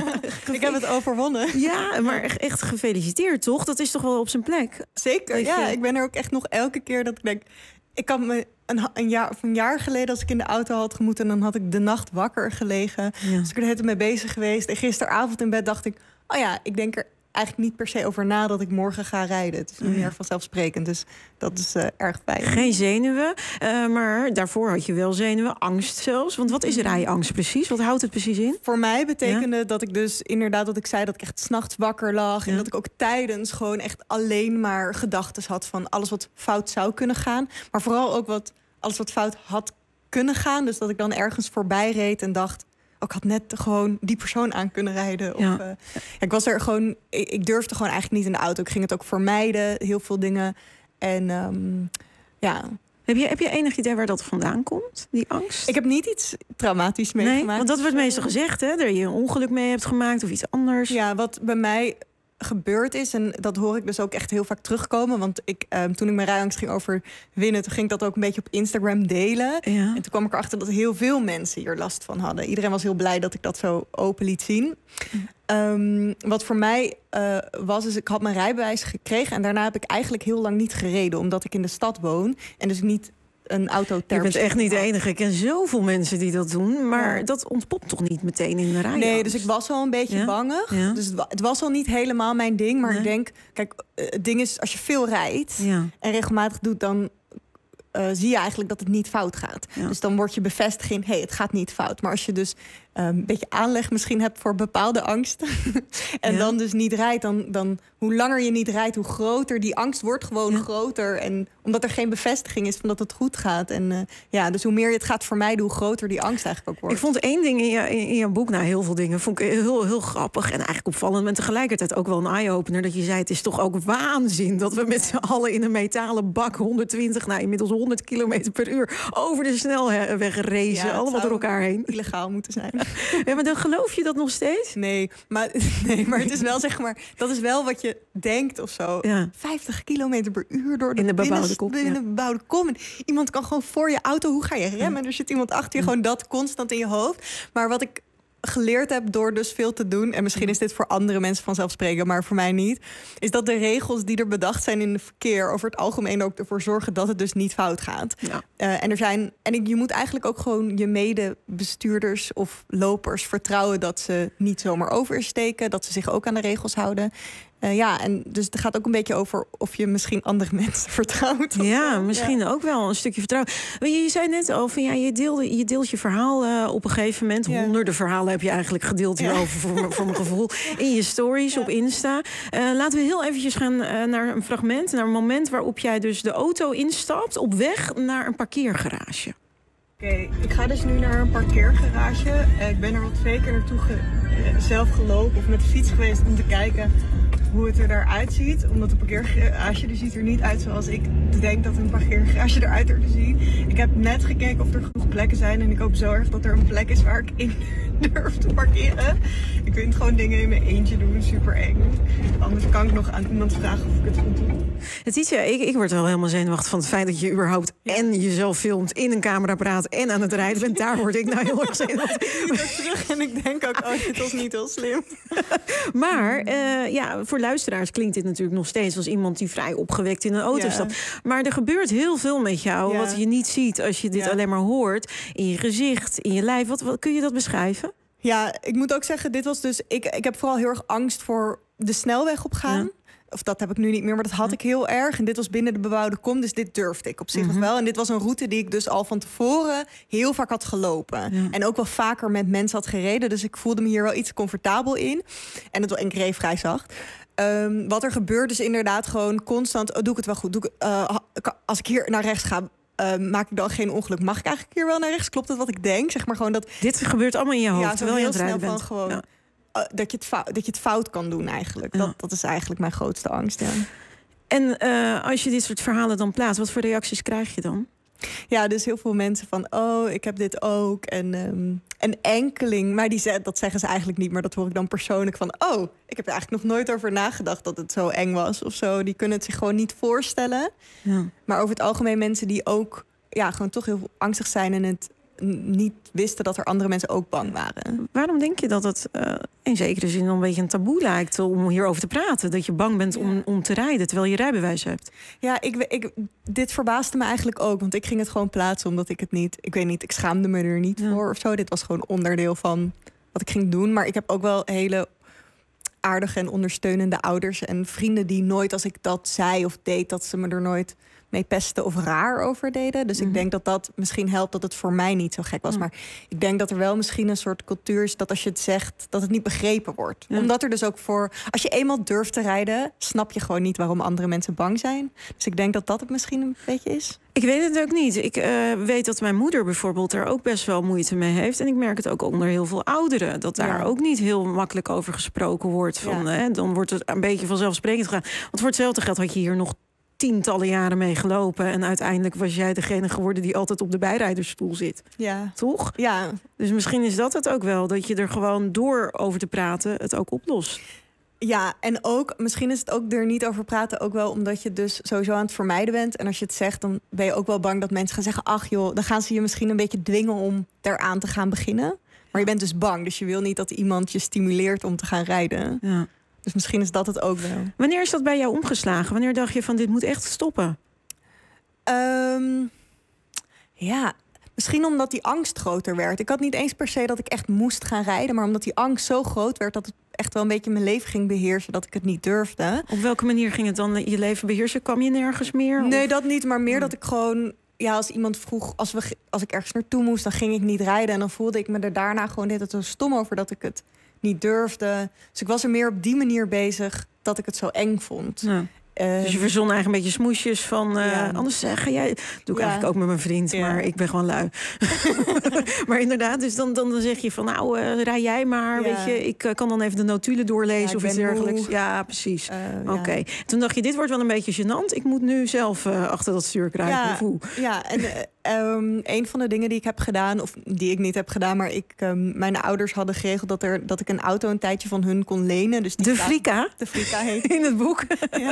Ik heb het overwonnen. Ja, maar echt gefeliciteerd, toch? Dat is toch wel op zijn plek? Zeker, je... ja. Ik ben er ook echt nog elke keer dat ik denk... Ik had me een, een, jaar, of een jaar geleden, als ik in de auto had gemoeten, en dan had ik de nacht wakker gelegen. Ja. Dus ik er net mee bezig geweest. En gisteravond in bed dacht ik, oh ja, ik denk er eigenlijk niet per se over na dat ik morgen ga rijden. Het is niet meer vanzelfsprekend, dus dat is uh, erg fijn. Geen zenuwen, uh, maar daarvoor had je wel zenuwen, angst zelfs. Want wat is rijangst precies? Wat houdt het precies in? Voor mij betekende ja. dat ik dus inderdaad, dat ik zei dat ik echt 's nachts wakker lag. Ja. En dat ik ook tijdens gewoon echt alleen maar gedachten had van alles wat fout zou kunnen gaan. Maar vooral ook wat, alles wat fout had kunnen gaan. Dus dat ik dan ergens voorbij reed en dacht, ik had net gewoon die persoon aan kunnen rijden. Of, ja. Uh, ja, ik was er gewoon. Ik, ik durfde gewoon eigenlijk niet in de auto. Ik ging het ook vermijden, heel veel dingen. En um, ja. Heb je, heb je enig idee waar dat vandaan komt, die angst? Ik heb niet iets traumatisch meegemaakt. Nee, want dat wordt meestal gezegd, hè? Dat je een ongeluk mee hebt gemaakt of iets anders. Ja, wat bij mij gebeurd is, en dat hoor ik dus ook echt heel vaak terugkomen. Want ik, uh, toen ik mijn rijangst ging overwinnen, toen ging ik dat ook een beetje op Instagram delen. Ja. En toen kwam ik erachter dat heel veel mensen hier last van hadden. Iedereen was heel blij dat ik dat zo open liet zien. Mm. Um, wat voor mij uh, was, is ik had mijn rijbewijs gekregen en daarna heb ik eigenlijk heel lang niet gereden, omdat ik in de stad woon en dus niet een auto ter. Je bent echt niet de enige. Ik ken zoveel mensen die dat doen, maar ja. dat ontpopt toch niet meteen in de rij? Nee, dus ik was al een beetje ja? bangig. Ja. Dus het was al niet helemaal mijn ding, maar nee. ik denk, kijk, het ding is, als je veel rijdt ja. en regelmatig doet, dan Uh, zie je eigenlijk dat het niet fout gaat. Ja. Dus dan word je bevestigd in, hé, hey, het gaat niet fout. Maar als je dus uh, een beetje aanleg misschien hebt voor bepaalde angsten en ja. dan dus niet rijdt, dan, dan hoe langer je niet rijdt, hoe groter die angst wordt gewoon ja. groter. En omdat er geen bevestiging is van dat het goed gaat. En uh, ja, dus hoe meer je het gaat vermijden, hoe groter die angst eigenlijk ook wordt. Ik vond één ding in je, in je boek, nou heel veel dingen, vond ik heel, heel grappig en eigenlijk opvallend. En tegelijkertijd ook wel een eye-opener dat je zei, het is toch ook waanzin dat we met z'n allen in een metalen bak honderdtwintig, nou inmiddels honderd kilometer per uur over de snelweg racen, ja, allemaal door elkaar heen. Illegaal moeten zijn. Ja, maar dan geloof je dat nog steeds? Nee, maar, nee, maar het is wel, zeg maar, dat is wel wat je denkt of zo. Ja. vijftig kilometer per uur door de, in de bebouwde binnen, kom. In de bebouwde kom. Iemand kan gewoon voor je auto, hoe ga je remmen? Ja. Er zit iemand achter je, gewoon dat constant in je hoofd. Maar wat ik geleerd heb door dus veel te doen... en misschien is dit voor andere mensen vanzelfsprekend, maar voor mij niet... is dat de regels die er bedacht zijn in het verkeer... over het algemeen ook ervoor zorgen dat het dus niet fout gaat. Ja. Uh, en er zijn, en ik, je moet eigenlijk ook gewoon je medebestuurders of lopers vertrouwen... dat ze niet zomaar oversteken, dat ze zich ook aan de regels houden... Uh, ja, en dus het gaat ook een beetje over of je misschien andere mensen vertrouwt. Ja, zo. misschien ja. ook wel een stukje vertrouwen. Je, je zei net al, van, ja, je, deelde, je deelt je verhaal uh, op een gegeven moment. Ja. Honderden verhalen heb je eigenlijk gedeeld hierover, ja. voor, voor mijn gevoel. In je stories ja. op Insta. Uh, laten we heel eventjes gaan uh, naar een fragment. Naar een moment waarop jij dus de auto instapt... op weg naar een parkeergarage. Oké, okay, ik ga dus nu naar een parkeergarage. Uh, ik ben er al twee keer naartoe ge- uh, zelf gelopen of met de fiets geweest om te kijken hoe het er daaruit ziet. Omdat de parkeergarage die ziet er niet uit zoals ik denk dat een parkeergarage eruit er te zien. Ik heb net gekeken of er genoeg plekken zijn en ik hoop zo erg dat er een plek is waar ik in durf te parkeren. Ik vind gewoon dingen in mijn eentje doen super eng. Anders kan ik nog aan iemand vragen of ik het goed doe. Het is, ja, ik, ik word wel helemaal zenuwachtig van het feit dat je überhaupt en jezelf filmt, in een camerapparaat en aan het rijden bent. Daar word ik nou heel erg zenuwachtig. Ik kijk terug en ik denk ook, oh, dit was niet heel slim. Maar uh, ja, voor luisteraars klinkt dit natuurlijk nog steeds als iemand die vrij opgewekt in een auto ja. stapt. Maar er gebeurt heel veel met jou, ja. wat je niet ziet als je dit ja. alleen maar hoort. In je gezicht, in je lijf. Wat, wat kun je dat beschrijven? Ja, ik moet ook zeggen, dit was dus... Ik, ik heb vooral heel erg angst voor de snelweg opgaan. Ja. Of dat heb ik nu niet meer, maar dat had ja. ik heel erg. En dit was binnen de bebouwde kom, dus dit durfde ik op zich mm-hmm. nog wel. En dit was een route die ik dus al van tevoren heel vaak had gelopen. Ja. En ook wel vaker met mensen had gereden. Dus ik voelde me hier wel iets comfortabel in. En, het, en ik reed vrij zacht. Um, wat er gebeurt is inderdaad gewoon constant... Oh, doe ik het wel goed? Doe ik, uh, als ik hier naar rechts ga... Uh, maak ik dan geen ongeluk? Mag ik eigenlijk hier wel naar rechts? Klopt het wat ik denk? Zeg maar gewoon dat... Dit gebeurt allemaal in je hoofd, ja, terwijl je aan het rijden bent. Van gewoon, ja. uh, dat, je het fout, dat je het fout kan doen eigenlijk. Ja. Dat, dat is eigenlijk mijn grootste angst, ja. En uh, als je dit soort verhalen dan plaatst, wat voor reacties krijg je dan? Ja, dus heel veel mensen van, oh, ik heb dit ook. En um, een enkeling, maar die zegt, dat zeggen ze eigenlijk niet... maar dat hoor ik dan persoonlijk van... oh, ik heb er eigenlijk nog nooit over nagedacht dat het zo eng was of zo. Die kunnen het zich gewoon niet voorstellen. Ja. Maar over het algemeen mensen die ook... ja, gewoon toch heel angstig zijn en het niet wisten dat er andere mensen ook bang waren. Waarom denk je dat het uh, in zekere zin een beetje een taboe lijkt om hierover te praten? Dat je bang bent ja. om, om te rijden terwijl je rijbewijs hebt? Ja, ik, ik, dit verbaasde me eigenlijk ook, want ik ging het gewoon plaatsen omdat ik het niet... Ik weet niet, ik schaamde me er niet ja. voor of zo. Dit was gewoon onderdeel van wat ik ging doen. Maar ik heb ook wel hele aardige en ondersteunende ouders en vrienden die nooit, als ik dat zei of deed, dat ze me er nooit mee pesten of raar over deden. Dus mm-hmm. ik denk dat dat misschien helpt dat het voor mij niet zo gek was. Mm. Maar ik denk dat er wel misschien een soort cultuur is dat als je het zegt, dat het niet begrepen wordt. Ja. Omdat er dus ook voor... Als je eenmaal durft te rijden, snap je gewoon niet waarom andere mensen bang zijn. Dus ik denk dat dat het misschien een beetje is. Ik weet het ook niet. Ik uh, weet dat mijn moeder bijvoorbeeld er ook best wel moeite mee heeft. En ik merk het ook onder heel veel ouderen. Dat daar ja. ook niet heel makkelijk over gesproken wordt. Van, ja. hè, dan wordt het een beetje vanzelfsprekend gedaan. Want voor hetzelfde geld had je hier nog tientallen jaren mee gelopen. En uiteindelijk was jij degene geworden die altijd op de bijrijdersstoel zit. Ja. Toch? Ja. Dus misschien is dat het ook wel. Dat je er gewoon door over te praten het ook oplost. Ja, en ook, misschien is het ook er niet over praten, ook wel omdat je dus sowieso aan het vermijden bent. En als je het zegt, dan ben je ook wel bang dat mensen gaan zeggen, ach joh, dan gaan ze je misschien een beetje dwingen om eraan te gaan beginnen. Maar je bent dus bang, dus je wil niet dat iemand je stimuleert om te gaan rijden. Ja. Dus misschien is dat het ook wel. Wanneer is dat bij jou omgeslagen? Wanneer dacht je van dit moet echt stoppen? Um, ja, misschien omdat die angst groter werd. Ik had niet eens per se dat ik echt moest gaan rijden, maar omdat die angst zo groot werd dat het echt wel een beetje mijn leven ging beheersen, dat ik het niet durfde. Op welke manier ging het dan je leven beheersen? Kwam je nergens meer? Nee, of? dat niet, maar meer dat ik gewoon, ja, als iemand vroeg, als, we, als ik ergens naartoe moest, dan ging ik niet rijden. En dan voelde ik me er daarna gewoon dit zo stom over dat ik het niet durfde. Dus ik was er meer op die manier bezig dat ik het zo eng vond. Ja. Uh, dus je verzon eigenlijk een beetje smoesjes van... Uh, ja. Anders uh, ga jij... Doe ik ja. eigenlijk ook met mijn vriend, ja. maar ik ben gewoon lui. Maar inderdaad, dus dan, dan zeg je van... nou, uh, rij jij maar, ja. weet je. Ik uh, kan dan even de notulen doorlezen ja, of iets dergelijks. Ja, precies. Uh, Oké. Okay. Ja. Toen dacht je, dit wordt wel een beetje gênant. Ik moet nu zelf uh, achter dat stuur krijgen. Ja, ja en, uh, Um, een van de dingen die ik heb gedaan, of die ik niet heb gedaan, maar ik, um, mijn ouders hadden geregeld dat, er, dat ik een auto een tijdje van hun kon lenen. Dus die de staat, Frika? De Frika heet. In het boek. Ja.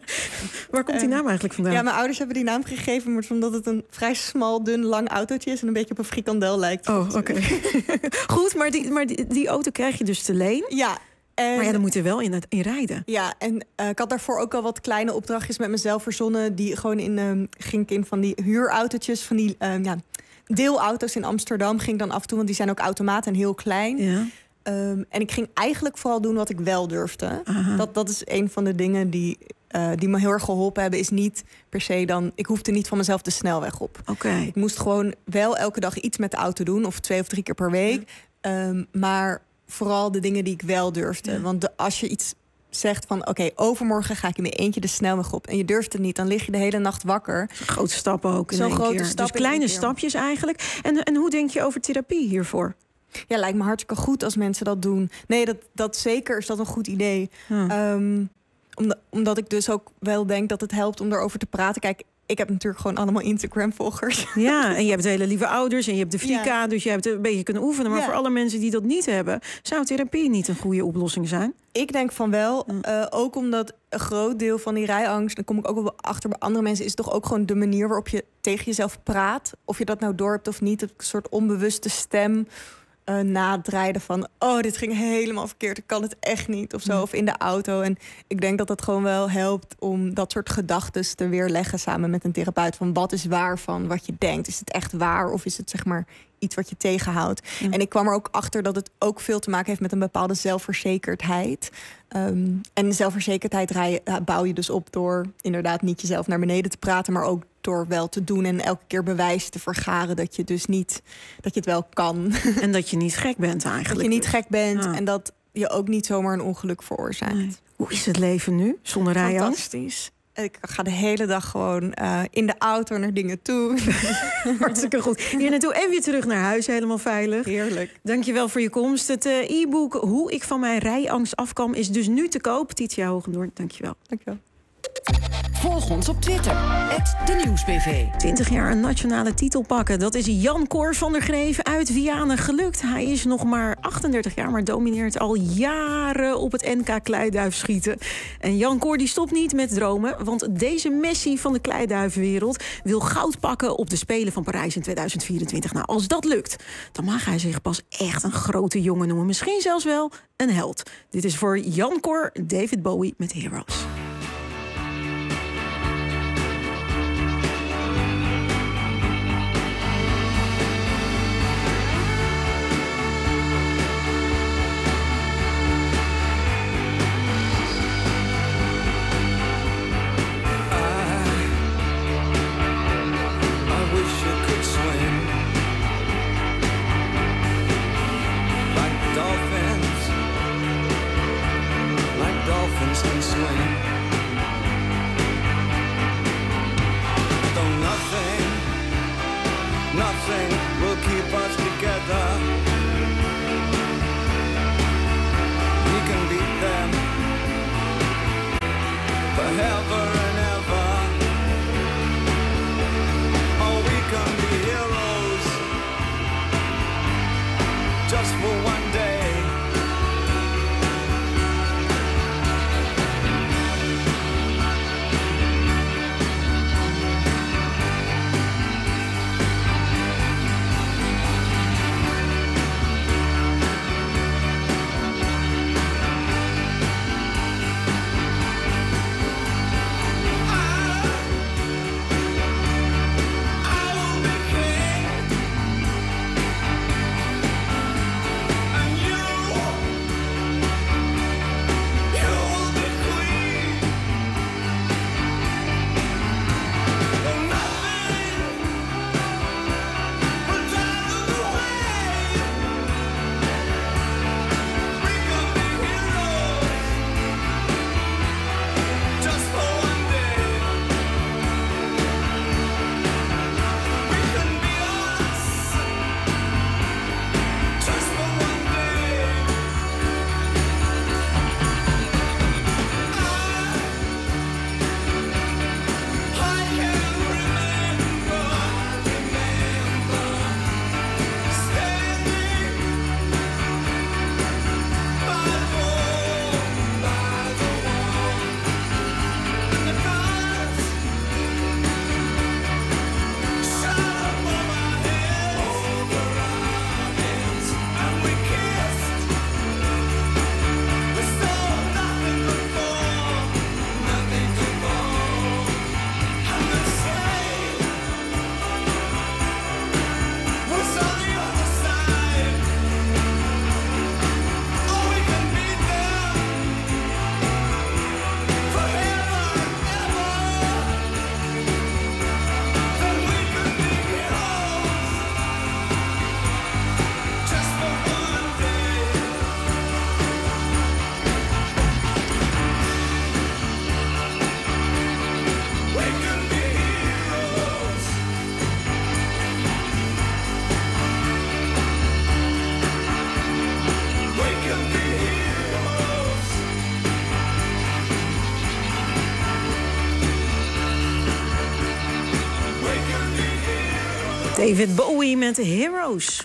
Waar komt die naam eigenlijk vandaan? Ja, mijn ouders hebben die naam gegeven, maar omdat het een vrij smal, dun, lang autootje is en een beetje op een frikandel lijkt. Oh, oké. Okay. Goed, maar, die, maar die, die auto krijg je dus te leen? Ja. En, maar ja, dan moet je wel in, het, in rijden. Ja, en uh, ik had daarvoor ook al wat kleine opdrachtjes met mezelf verzonnen. Die gewoon in, um, ging ik in van die huurautootjes, van die um, ja, deelauto's in Amsterdam. Ging dan af en toe, want die zijn ook automaten en heel klein. Ja. Um, en ik ging eigenlijk vooral doen wat ik wel durfde. Dat, dat is een van de dingen die, uh, die me heel erg geholpen hebben. Is niet per se dan, ik hoefde niet van mezelf de snelweg op. Okay. Ik moest gewoon wel elke dag iets met de auto doen. Of twee of drie keer per week. Ja. Um, maar vooral de dingen die ik wel durfde. Ja. Want de, als je iets zegt van, oké, okay, overmorgen ga ik in mijn eentje de snelweg op. En je durft het niet, dan lig je de hele nacht wakker. Grote stappen ook in Zo'n één grote keer. stap dus kleine stapjes eigenlijk. En, en hoe denk je over therapie hiervoor? Ja, lijkt me hartstikke goed als mensen dat doen. Nee, dat, dat zeker is dat een goed idee. Hm. Um, omdat, omdat ik dus ook wel denk dat het helpt om erover te praten. Kijk, ik heb natuurlijk gewoon allemaal Instagram-volgers. Ja, en je hebt hele lieve ouders en je hebt de Frika, ja. dus je hebt een beetje kunnen oefenen. Maar ja. voor alle mensen die dat niet hebben, zou therapie niet een goede oplossing zijn? Ik denk van wel, uh, ook omdat een groot deel van die rijangst, dan kom ik ook wel achter bij andere mensen, is toch ook gewoon de manier waarop je tegen jezelf praat. Of je dat nou door hebt of niet, een soort onbewuste stem. Uh, na het rijden van, oh, dit ging helemaal verkeerd, ik kan het echt niet, of zo, ja. Of in de auto. En ik denk dat dat gewoon wel helpt om dat soort gedachten te weerleggen samen met een therapeut. Van wat is waar van wat je denkt? Is het echt waar of is het zeg maar iets wat je tegenhoudt? Ja. En ik kwam er ook achter dat het ook veel te maken heeft met een bepaalde zelfverzekerdheid. Um, en zelfverzekerdheid rijden, bouw je dus op door inderdaad niet jezelf naar beneden te praten, maar ook door wel te doen en elke keer bewijs te vergaren dat je dus niet, dat je het wel kan. En dat je niet gek bent eigenlijk. Dat je niet gek bent ja. en dat je ook niet zomaar een ongeluk veroorzaakt. Nee. Hoe is het leven nu zonder rijangst? Fantastisch. Ik ga de hele dag gewoon uh, in de auto naar dingen toe. Hartstikke goed. Hier naartoe en weer terug naar huis, helemaal veilig. Heerlijk. Dankjewel voor je komst. Het uh, e-book Hoe ik van mijn rijangst afkwam is dus nu te koop. Titia Hoogendoorn, dankjewel. Dankjewel. Volg ons op Twitter, at de Nieuwsbv. twintig jaar een nationale titel pakken. Dat is Jan Cor van der Greef uit Vianen gelukt. Hij is nog maar achtendertig jaar, maar domineert al jaren op het N K kleiduifschieten. En Jan Cor die stopt niet met dromen, want deze Messi van de kleiduivenwereld wil goud pakken op de Spelen van Parijs in tweeduizend vierentwintig. Nou, als dat lukt, dan mag hij zich pas echt een grote jongen noemen. Misschien zelfs wel een held. Dit is voor Jan Cor, David Bowie met Heroes. I'm David Bowie met Heroes.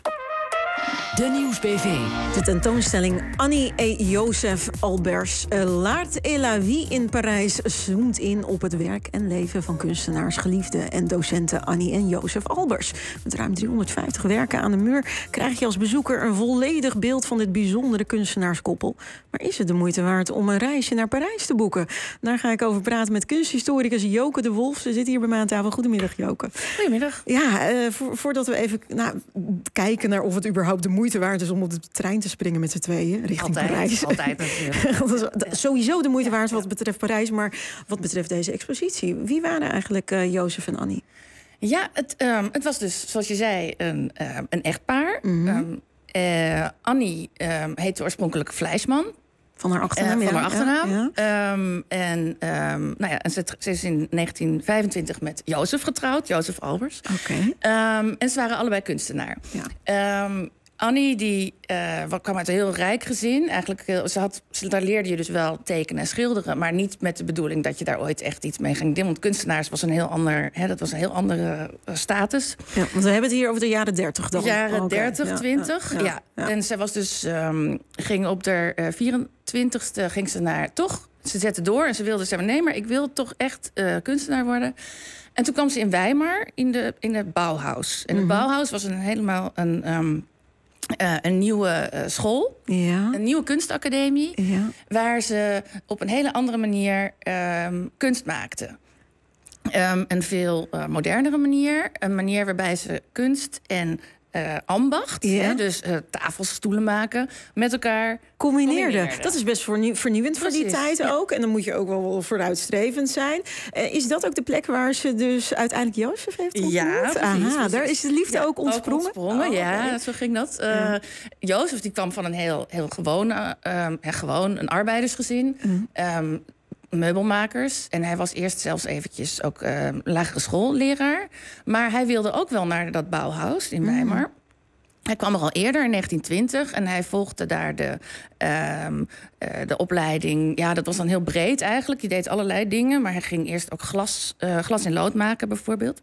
De Nieuwsbv. De tentoonstelling Annie et Joseph Albers, L'Art et la Vie in Parijs, zoomt in op het werk en leven van kunstenaars, geliefde en docenten Annie en Joseph Albers. Met ruim driehonderdvijftig werken aan de muur krijg je als bezoeker een volledig beeld van dit bijzondere kunstenaarskoppel. Maar is het de moeite waard om een reisje naar Parijs te boeken? Daar ga ik over praten met kunsthistoricus Joke de Wolf. Ze zit hier bij mij aan tafel. Goedemiddag, Joke. Goedemiddag. Ja, uh, vo- voordat we even nou, kijken naar of het überhaupt de moeite waard is om op de trein te springen met z'n tweeën richting altijd, Parijs. Altijd natuurlijk. Sowieso de moeite waard wat betreft Parijs, maar wat betreft deze expositie. Wie waren eigenlijk uh, Jozef en Annie? Ja, het, um, het was dus, zoals je zei, een, uh, een echtpaar. Mm-hmm. Um, uh, Annie um, heette oorspronkelijk Fleischman. Van haar achternaam, uh, Van ja, haar achternaam. Ja, ja. Um, en um, nou ja, en ze, ze is in negentien vijfentwintig met Jozef getrouwd, Jozef Albers. Okay. Um, en ze waren allebei kunstenaar. Ja. Um, Annie die, uh, kwam uit een heel rijk gezin. Eigenlijk, heel, ze had, ze, daar leerde je dus wel tekenen en schilderen, maar niet met de bedoeling dat je daar ooit echt iets mee ging doen. Want kunstenaars was een heel ander, hè, dat was een heel andere uh, status. Ja, want we hebben het hier over de jaren dertig dan. Jaren okay. dertig, ja, twintig. Ja, ja, ja. ja. En zij was dus um, ging op de uh, vierentwintigste ging ze naar toch. Ze zette door en ze wilde zeggen: nee, maar ik wil toch echt uh, kunstenaar worden. En toen kwam ze in Weimar in de in de Bauhaus. En Mm-hmm. het Bauhaus was een helemaal een um, Uh, een nieuwe uh, school, ja. een nieuwe kunstacademie, ja. waar ze op een hele andere manier um, kunst maakten. Um, een veel uh, modernere manier, een manier waarbij ze kunst en uh, ambacht, ja. hè, dus uh, tafels, stoelen maken, met elkaar combineerde. combineerde. Dat is best vernieuw, vernieuwend voor die Precies, tijd ja. ook. En dan moet je ook wel vooruitstrevend zijn. Uh, is dat ook de plek waar ze dus uiteindelijk Jozef heeft ontmoet? Ja, precies, Aha, precies. Daar is de liefde Ja, ook ontsprongen? Ook ontsprongen, oh, ja, okay. zo ging dat. Uh, Ja. Jozef die kwam van een heel, heel gewone, um, ja, gewoon een arbeidersgezin. Mm. Um, meubelmakers. En hij was eerst zelfs eventjes ook uh, lagere schoolleraar. Maar hij wilde ook wel naar dat Bauhaus in Weimar. Mm. Hij kwam er al eerder, in negentien twintig, en hij volgde daar de, um, uh, de opleiding. Ja, dat was dan heel breed eigenlijk. Je deed allerlei dingen, maar hij ging eerst ook glas, uh, glas en lood maken bijvoorbeeld.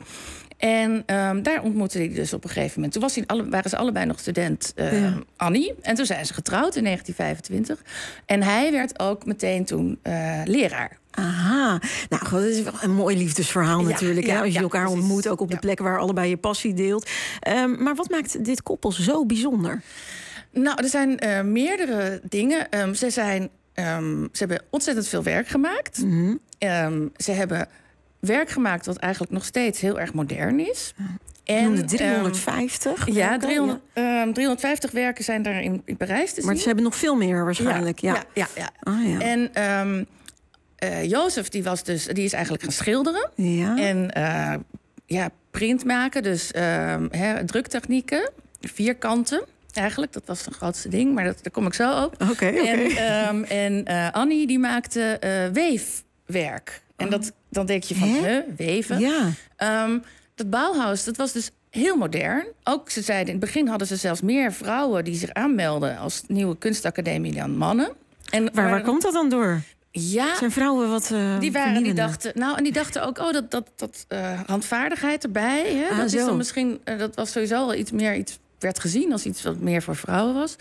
En um, daar ontmoette hij dus op een gegeven moment. Toen was hij alle, waren ze allebei nog student, uh, ja. Annie. En toen zijn ze getrouwd in negentien vijfentwintig. En hij werd ook meteen toen uh, leraar. Aha, nou goed, dat is wel een mooi liefdesverhaal Ja, natuurlijk. ja, hè? Als je ja, elkaar precies. ontmoet, ook op de Ja. plek waar allebei je passie deelt. Um, maar wat maakt dit koppel zo bijzonder? Nou, er zijn uh, meerdere dingen. Um, ze, zijn, um, ze hebben ontzettend veel werk gemaakt. Mm-hmm. Um, ze hebben werk gemaakt wat eigenlijk nog steeds heel erg modern is. En de driehonderdvijftig? Um, ja, werken, driehonderd, ja. um, driehonderdvijftig werken zijn daar in, in Parijs te zien. Maar ze hebben nog veel meer waarschijnlijk. Ja, ja, ja. ja, ja. Ah, ja. En um, uh, Jozef die was dus, die is eigenlijk gaan schilderen. Ja. En uh, ja, print maken, dus um, he, druktechnieken, vierkanten. Eigenlijk, dat was het grootste ding, maar dat, daar kom ik zo op. Oké, okay, oké. Okay. En, um, en uh, Annie die maakte uh, weefwerk. En dat, dan denk je van, huh, weven? Ja. Um, dat Bauhaus, dat was dus heel modern. Ook, ze zeiden, in het begin hadden ze zelfs meer vrouwen die zich aanmelden als nieuwe kunstacademie dan mannen. En waar, waar komt dat dan door? Ja, zijn vrouwen wat uh, die waren, die dachten, nou, en die dachten ook, oh, dat, dat, dat uh, handvaardigheid erbij. Hè? Ah, dat zo. is dan misschien, uh, dat was sowieso al iets meer, iets werd gezien als iets wat meer voor vrouwen was.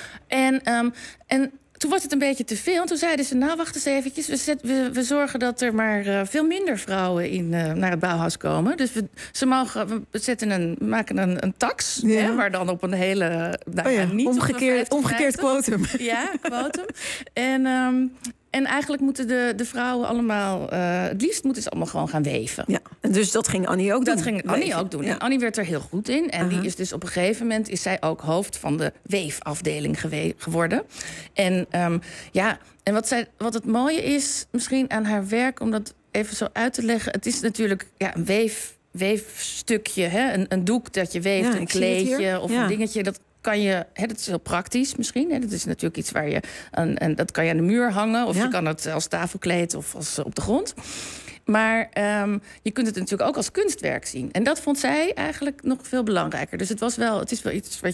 En, um, en toen was het een beetje te veel. En toen zeiden ze, nou, wacht eens eventjes. We, zet, we, we zorgen dat er maar uh, veel minder vrouwen in, uh, naar het Bauhaus komen. Dus we, ze mogen, we zetten een, maken een, een tax. Ja. Hè, maar dan op een hele... Nou, oh ja, niet omgekeerd, omgekeerd quotum. Ja, quotum. En... Um, En eigenlijk moeten de, de vrouwen allemaal... Uh, het liefst moeten ze allemaal gewoon gaan weven. Ja, en dus dat ging Annie ook dat doen? Dat ging Annie weven. ook doen. Ja. En Annie werd er heel goed in. En uh-huh. die is dus op een gegeven moment... is zij ook hoofd van de weefafdeling gewe- geworden. En um, ja, en wat, zij, wat het mooie is misschien aan haar werk... om dat even zo uit te leggen... het is natuurlijk ja, een weef, weefstukje, hè? Een, een doek dat je weeft, ja, een kleedje of ja. een dingetje... dat kan je, hè, dat is heel praktisch misschien. Hè, dat is natuurlijk iets waar je... Een, en dat kan je aan de muur hangen... of ja. je kan het als tafelkleed of als op de grond. Maar um, je kunt het natuurlijk ook als kunstwerk zien. En dat vond zij eigenlijk nog veel belangrijker. Dus het was wel, het is wel iets wat je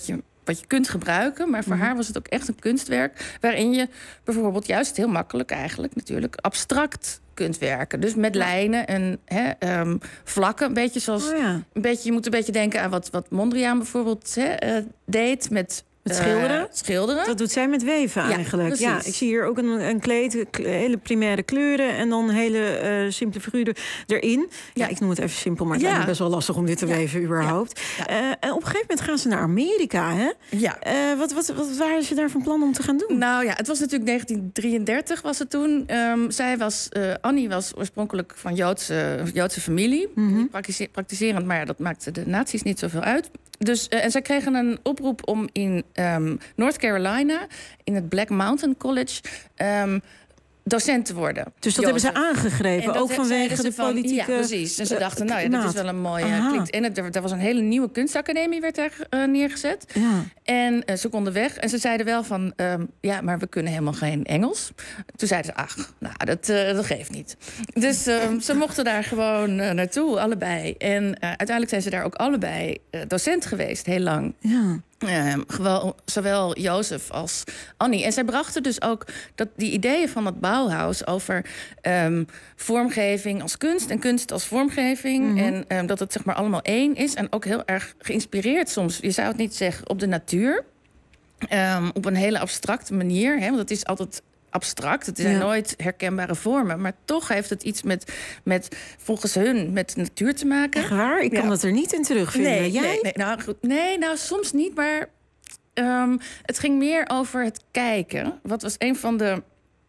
wat je kunt gebruiken. Maar voor Mhm. haar was het ook echt een kunstwerk waarin je bijvoorbeeld juist heel makkelijk eigenlijk natuurlijk abstract kunt werken. Dus met lijnen en hè, um, vlakken. Een beetje zoals. Oh ja. een beetje, je moet een beetje denken aan wat, wat Mondriaan bijvoorbeeld hè, uh, deed met. Het schilderen? Uh, schilderen. Dat doet zij met weven Ja, eigenlijk. Ja, precies. ik zie hier ook een, een kleed, hele primaire kleuren en dan hele uh, simpele figuren erin. Ja, ja, ik noem het even simpel, maar het Ja. lijkt me best wel lastig om dit te Ja. weven überhaupt. Ja. Ja. Uh, en op een gegeven moment gaan ze naar Amerika, hè? Ja. Uh, wat, wat, wat waren ze daar van plan om te gaan doen? Nou ja, het was natuurlijk negentien drieëndertig was het toen. Um, zij was, uh, Annie was oorspronkelijk van Joodse, Joodse familie. Mm-hmm. Praktice- praktiserend, maar ja, dat maakte de nazi's niet zoveel uit. Dus, uh, en zij kregen een oproep om in um, North Carolina, in het Black Mountain College, um, docent te worden. Dus dat Jozef. hebben ze aangegrepen, En dat ook he- vanwege zeiden ze de van- politieke... Ja, precies. En ze uh, dachten, nou ja, dat is maat. wel een mooie Aha. klinkt. En het, er was een hele nieuwe kunstacademie werd daar uh, neergezet. Ja. En uh, ze konden weg. En ze zeiden wel van, um, ja, maar we kunnen helemaal geen Engels. Toen zeiden ze, ach, nou, dat, uh, dat geeft niet. Dus um, ze mochten daar gewoon uh, naartoe, allebei. En uh, uiteindelijk zijn ze daar ook allebei uh, docent geweest, heel lang. Ja. Uh, gewel, zowel Jozef als Annie. En zij brachten dus ook dat die ideeën van het Bauhaus over um, vormgeving als kunst en kunst als vormgeving. Mm-hmm. En um, dat het zeg maar allemaal één is. En ook heel erg geïnspireerd soms. Je zou het niet zeggen op de natuur. Um, op een hele abstracte manier. Hè, want het is altijd abstract. Het zijn Ja. nooit herkenbare vormen. Maar toch heeft het iets met, met volgens hun, met de natuur te maken. Echt waar? Ik kan Ja. dat er niet in terugvinden. Nee, Jij? nee, nee, nou, goed, nee, nou soms niet, maar um, het ging meer over het kijken. Wat was een van de...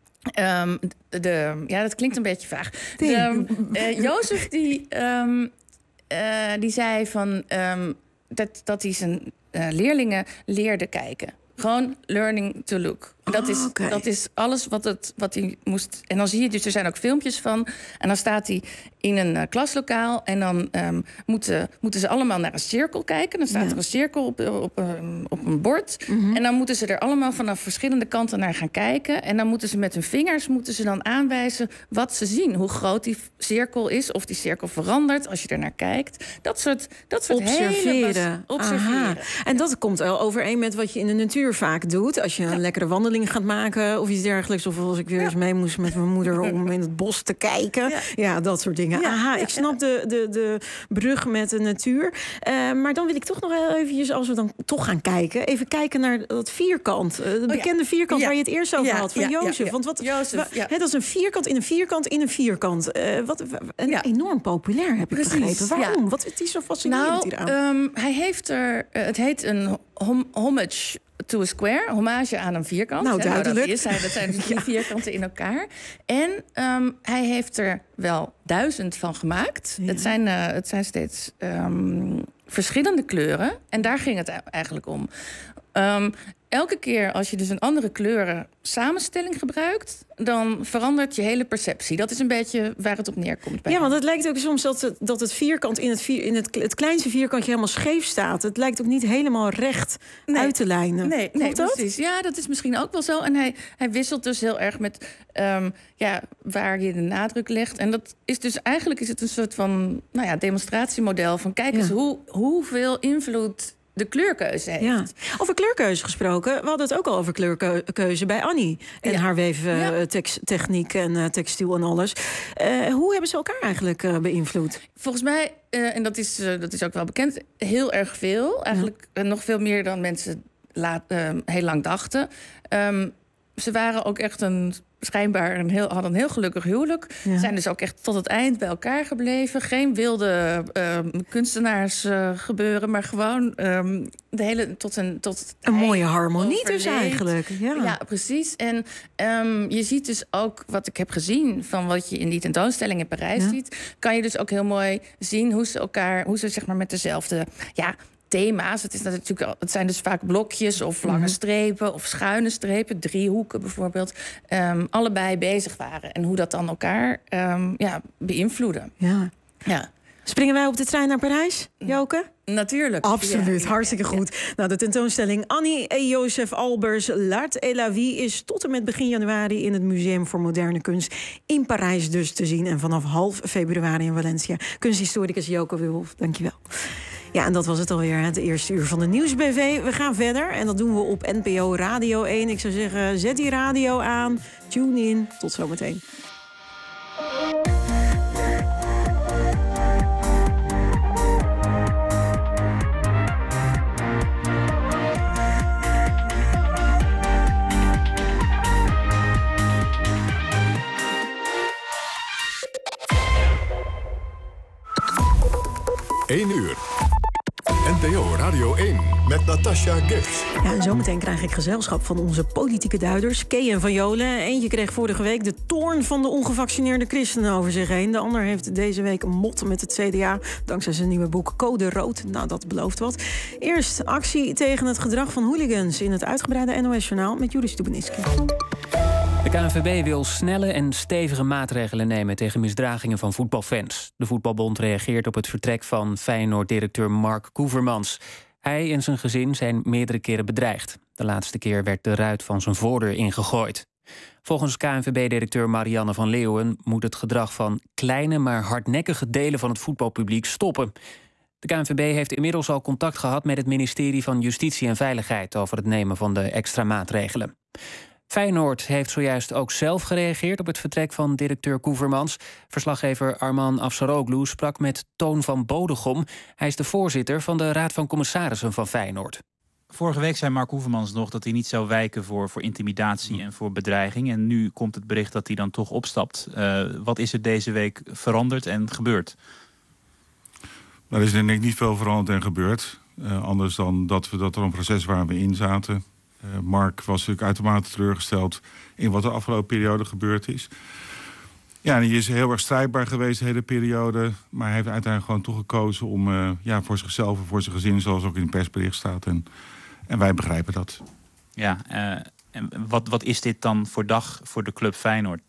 Um, de, de ja, dat klinkt een beetje vaag. De, uh, Jozef die, um, uh, die zei van, um, dat, dat hij zijn uh, leerlingen leerde kijken. Gewoon learning to look. En dat, Oh, is, okay. dat is alles wat, het, wat hij moest... En dan zie je dus, er zijn ook filmpjes van. En dan staat hij in een uh, klaslokaal. En dan um, moeten, moeten ze allemaal naar een cirkel kijken. Dan staat Ja. er een cirkel op, op, um, op een bord. Mhm. En dan moeten ze er allemaal vanaf verschillende kanten naar gaan kijken. En dan moeten ze met hun vingers moeten ze dan aanwijzen wat ze zien. Hoe groot die cirkel is, of die cirkel verandert als je er naar kijkt. Dat soort, dat soort Observeren. hele... Observeren. Aha. En dat komt wel overeen met wat je in de natuur vaak doet. Als je een lekkere wandeling gaat maken of iets dergelijks. Of als ik weer eens mee moest met mijn moeder om in het bos te kijken. Ja, ja dat soort dingen. Ja, Aha, ja, ik snap de, de, de brug met de natuur. Uh, maar dan wil ik toch nog heel eventjes, als we dan toch gaan kijken, even kijken naar dat vierkant. Uh, de bekende ja. vierkant Ja. waar je het eerst over Ja, had, van ja, ja, Jozef. ja. Want wat, Jozef, wa- ja. hè, dat is een vierkant in een vierkant in een vierkant. Uh, wat, en Ja. enorm populair, heb ik Precies, begrepen. Waarom? ja. Wat het is zo fascinerend Nou, hieraan? um, hij heeft er... Uh, het heet een hom- homage to a square. Hommage aan een vierkant. Nou, hè. duidelijk. dat, is, hij, dat zijn dus drie vierkanten in elkaar. En um, hij heeft er wel duizend van gemaakt. Ja. Het, zijn, uh, het zijn steeds um, verschillende kleuren. En daar ging het eigenlijk om. Um, elke keer als je dus een andere kleuren samenstelling gebruikt, dan verandert je hele perceptie. Dat is een beetje waar het op neerkomt. Bij Ja, want het lijkt ook soms dat het, dat het vierkant in, het, vier, in het, het kleinste vierkantje helemaal scheef staat. Het lijkt ook niet helemaal recht Nee. uit te lijnen. Nee, nee Klopt dat? precies. Ja, dat is misschien ook wel zo. En hij, hij wisselt dus heel erg met um, ja, waar je de nadruk legt. En dat is dus eigenlijk is het een soort van nou ja, demonstratiemodel van kijk eens Ja. hoe, hoeveel invloed de kleurkeuze heeft. Ja. Over kleurkeuze gesproken, we hadden het ook al over kleurkeuze bij Annie. En Ja. haar weeftechniek en uh, textiel en alles. Uh, hoe hebben ze elkaar eigenlijk uh, beïnvloed? Volgens mij, uh, en dat is, uh, dat is ook wel bekend, heel erg veel. Eigenlijk uh, nog veel meer dan mensen laat, uh, heel lang dachten. Um, ze waren ook echt een schijnbaar een heel, hadden een heel gelukkig huwelijk. Ja. Zijn dus ook echt tot het eind bij elkaar gebleven. Geen wilde uh, kunstenaars uh, gebeuren, maar gewoon um, de hele tot een tot een mooie harmonie dus overleed. eigenlijk. Ja, ja precies. En um, je ziet dus ook wat ik heb gezien van wat je in die tentoonstelling in Parijs Ja. ziet, kan je dus ook heel mooi zien hoe ze elkaar, hoe ze zeg maar met dezelfde ja. thema's. Het, is natuurlijk, het zijn dus vaak blokjes of lange Mhm. strepen of schuine strepen, driehoeken bijvoorbeeld. Um, allebei bezig waren. En hoe dat dan elkaar um, ja, beïnvloeden. Ja. Ja. Springen wij op de trein naar Parijs, Joke? Natuurlijk. Absoluut, Ja. hartstikke goed. Nou, de tentoonstelling Annie en Jozef Albers, L'Art et la Vie is tot en met begin januari in het Museum voor Moderne Kunst in Parijs dus te zien. En vanaf half februari in Valencia. Kunsthistoricus Joke Wulf, dankjewel. Ja, en dat was het alweer, het eerste uur van de Nieuws B V. We gaan verder en dat doen we op N P O Radio één. Ik zou zeggen, zet die radio aan, tune in. Tot zometeen. één uur. N P O Radio één met Natasha Gibbs. Ja, en zometeen krijg ik gezelschap van onze politieke duiders, Kee en Van Jolen. Eentje kreeg vorige week de toorn van de ongevaccineerde christenen over zich heen. De ander heeft deze week een mot met het C D A, dankzij zijn nieuwe boek Code Rood. Nou, dat belooft wat. Eerst actie tegen het gedrag van hooligans in het uitgebreide N O S-journaal met Judith Stubenitski. De K N V B wil snelle en stevige maatregelen nemen tegen misdragingen van voetbalfans. De voetbalbond reageert op het vertrek van Feyenoord-directeur Mark Koevermans. Hij en zijn gezin zijn meerdere keren bedreigd. De laatste keer werd de ruit van zijn voordeur ingegooid. Volgens K N V B-directeur Marianne van Leeuwen moet het gedrag van kleine maar hardnekkige delen van het voetbalpubliek stoppen. De K N V B heeft inmiddels al contact gehad met het ministerie van Justitie en Veiligheid over het nemen van de extra maatregelen. Feyenoord heeft zojuist ook zelf gereageerd op het vertrek van directeur Koevermans. Verslaggever Arman Afsaroglu sprak met Toon van Bodegom. Hij is de voorzitter van de Raad van Commissarissen van Feyenoord. Vorige week zei Mark Koevermans nog dat hij niet zou wijken voor, voor intimidatie en voor bedreiging. En nu komt het bericht dat hij dan toch opstapt. Uh, wat is er deze week veranderd en gebeurd? Er is denk ik niet veel veranderd en gebeurd. Uh, anders dan dat, we, dat er een proces waar we in zaten. Uh, Mark was natuurlijk uitermate teleurgesteld in wat de afgelopen periode gebeurd is. Ja, en hij is heel erg strijdbaar geweest de hele periode. Maar hij heeft uiteindelijk gewoon toch gekozen om uh, ja, voor zichzelf en voor zijn gezin, zoals ook in het persbericht staat. En, en wij begrijpen dat. Ja, uh, en wat, wat is dit dan voor dag voor de club Feyenoord?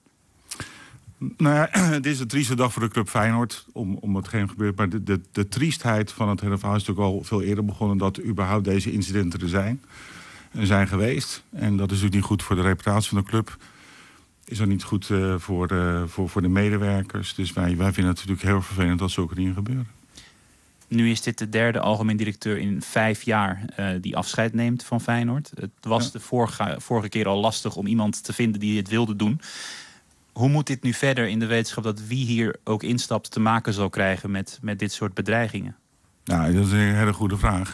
Nou ja, dit is een trieste dag voor de club Feyenoord, om, om hetgeen gebeurt. Maar de, de, de triestheid van het hele verhaal is natuurlijk al veel eerder begonnen, dat überhaupt deze incidenten er zijn. En zijn geweest. En dat is natuurlijk niet goed voor de reputatie van de club. Is ook niet goed uh, voor, uh, voor, voor de medewerkers. Dus wij, wij vinden het natuurlijk heel vervelend dat zulke dingen gebeuren. Nu is dit de derde algemeen directeur in vijf jaar uh, die afscheid neemt van Feyenoord. Het was ja. de vorige, vorige keer al lastig om iemand te vinden die het wilde doen. Hoe moet dit nu verder in de wetenschap dat wie hier ook instapt te maken zal krijgen met, met dit soort bedreigingen? Nou, dat is een hele goede vraag.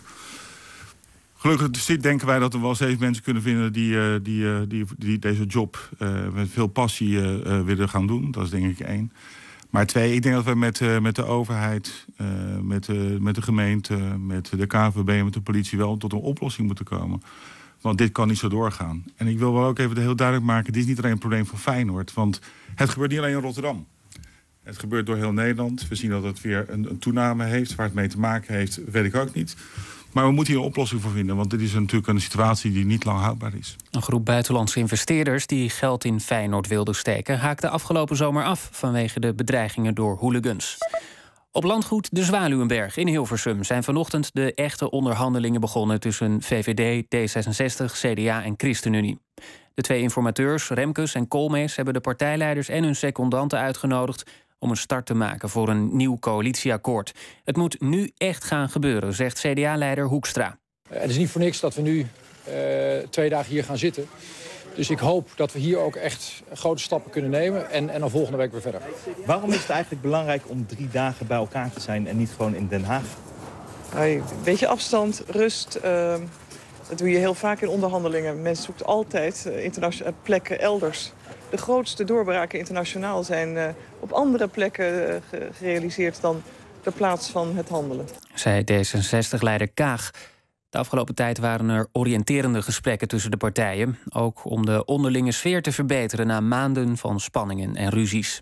Gelukkig denken wij dat er wel steeds mensen kunnen vinden die, uh, die, uh, die, die deze job uh, met veel passie uh, willen gaan doen. Dat is denk ik één. Maar twee, ik denk dat we met, uh, met de overheid, uh, met, uh, met de gemeente, met de K N V B en met de politie wel tot een oplossing moeten komen. Want dit kan niet zo doorgaan. En ik wil wel ook even heel duidelijk maken, dit is niet alleen een probleem van Feyenoord. Want het gebeurt niet alleen in Rotterdam. Het gebeurt door heel Nederland. We zien dat het weer een, een toename heeft. Waar het mee te maken heeft, weet ik ook niet. Maar we moeten hier een oplossing voor vinden. Want dit is natuurlijk een situatie die niet lang houdbaar is. Een groep buitenlandse investeerders die geld in Feyenoord wilden steken, haakte afgelopen zomer af vanwege de bedreigingen door hooligans. Op landgoed De Zwaluwenberg in Hilversum zijn vanochtend de echte onderhandelingen begonnen tussen V V D, D zesenzestig, C D A en ChristenUnie. De twee informateurs, Remkes en Koolmees, hebben de partijleiders en hun secondanten uitgenodigd om een start te maken voor een nieuw coalitieakkoord. Het moet nu echt gaan gebeuren, zegt C D A-leider Hoekstra. Het is niet voor niks dat we nu uh, twee dagen hier gaan zitten. Dus ik hoop dat we hier ook echt grote stappen kunnen nemen en, en dan volgende week weer verder. Waarom is het eigenlijk belangrijk om drie dagen bij elkaar te zijn en niet gewoon in Den Haag? Een beetje afstand, rust. Uh, dat doe je heel vaak in onderhandelingen. Mensen zoeken altijd uh, plekken elders. De grootste doorbraken internationaal zijn uh, op andere plekken uh, gerealiseerd dan de plaats van het handelen. Zei D zesenzestig-leider Kaag. De afgelopen tijd waren er oriënterende gesprekken tussen de partijen. Ook om de onderlinge sfeer te verbeteren na maanden van spanningen en ruzies.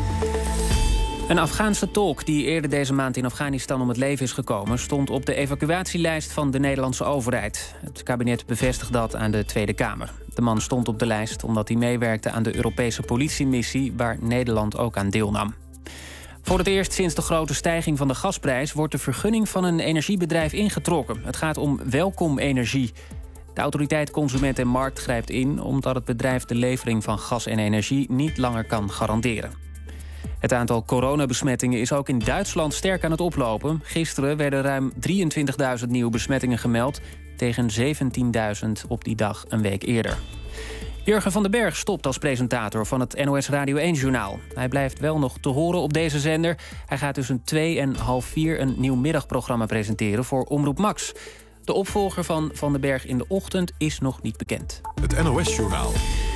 Een Afghaanse tolk die eerder deze maand in Afghanistan om het leven is gekomen, stond op de evacuatielijst van de Nederlandse overheid. Het kabinet bevestigt dat aan de Tweede Kamer. De man stond op de lijst omdat hij meewerkte aan de Europese politiemissie, waar Nederland ook aan deelnam. Voor het eerst sinds de grote stijging van de gasprijs wordt de vergunning van een energiebedrijf ingetrokken. Het gaat om Welkom Energie. De autoriteit Consument en Markt grijpt in omdat het bedrijf de levering van gas en energie niet langer kan garanderen. Het aantal coronabesmettingen is ook in Duitsland sterk aan het oplopen. Gisteren werden ruim drieëntwintigduizend nieuwe besmettingen gemeld, tegen zeventienduizend op die dag een week eerder. Jurgen van den Berg stopt als presentator van het N O S Radio één-journaal. Hij blijft wel nog te horen op deze zender. Hij gaat tussen twee en half vier een nieuw middagprogramma presenteren voor Omroep Max. De opvolger van Van den Berg in de ochtend is nog niet bekend. Het N O S-journaal.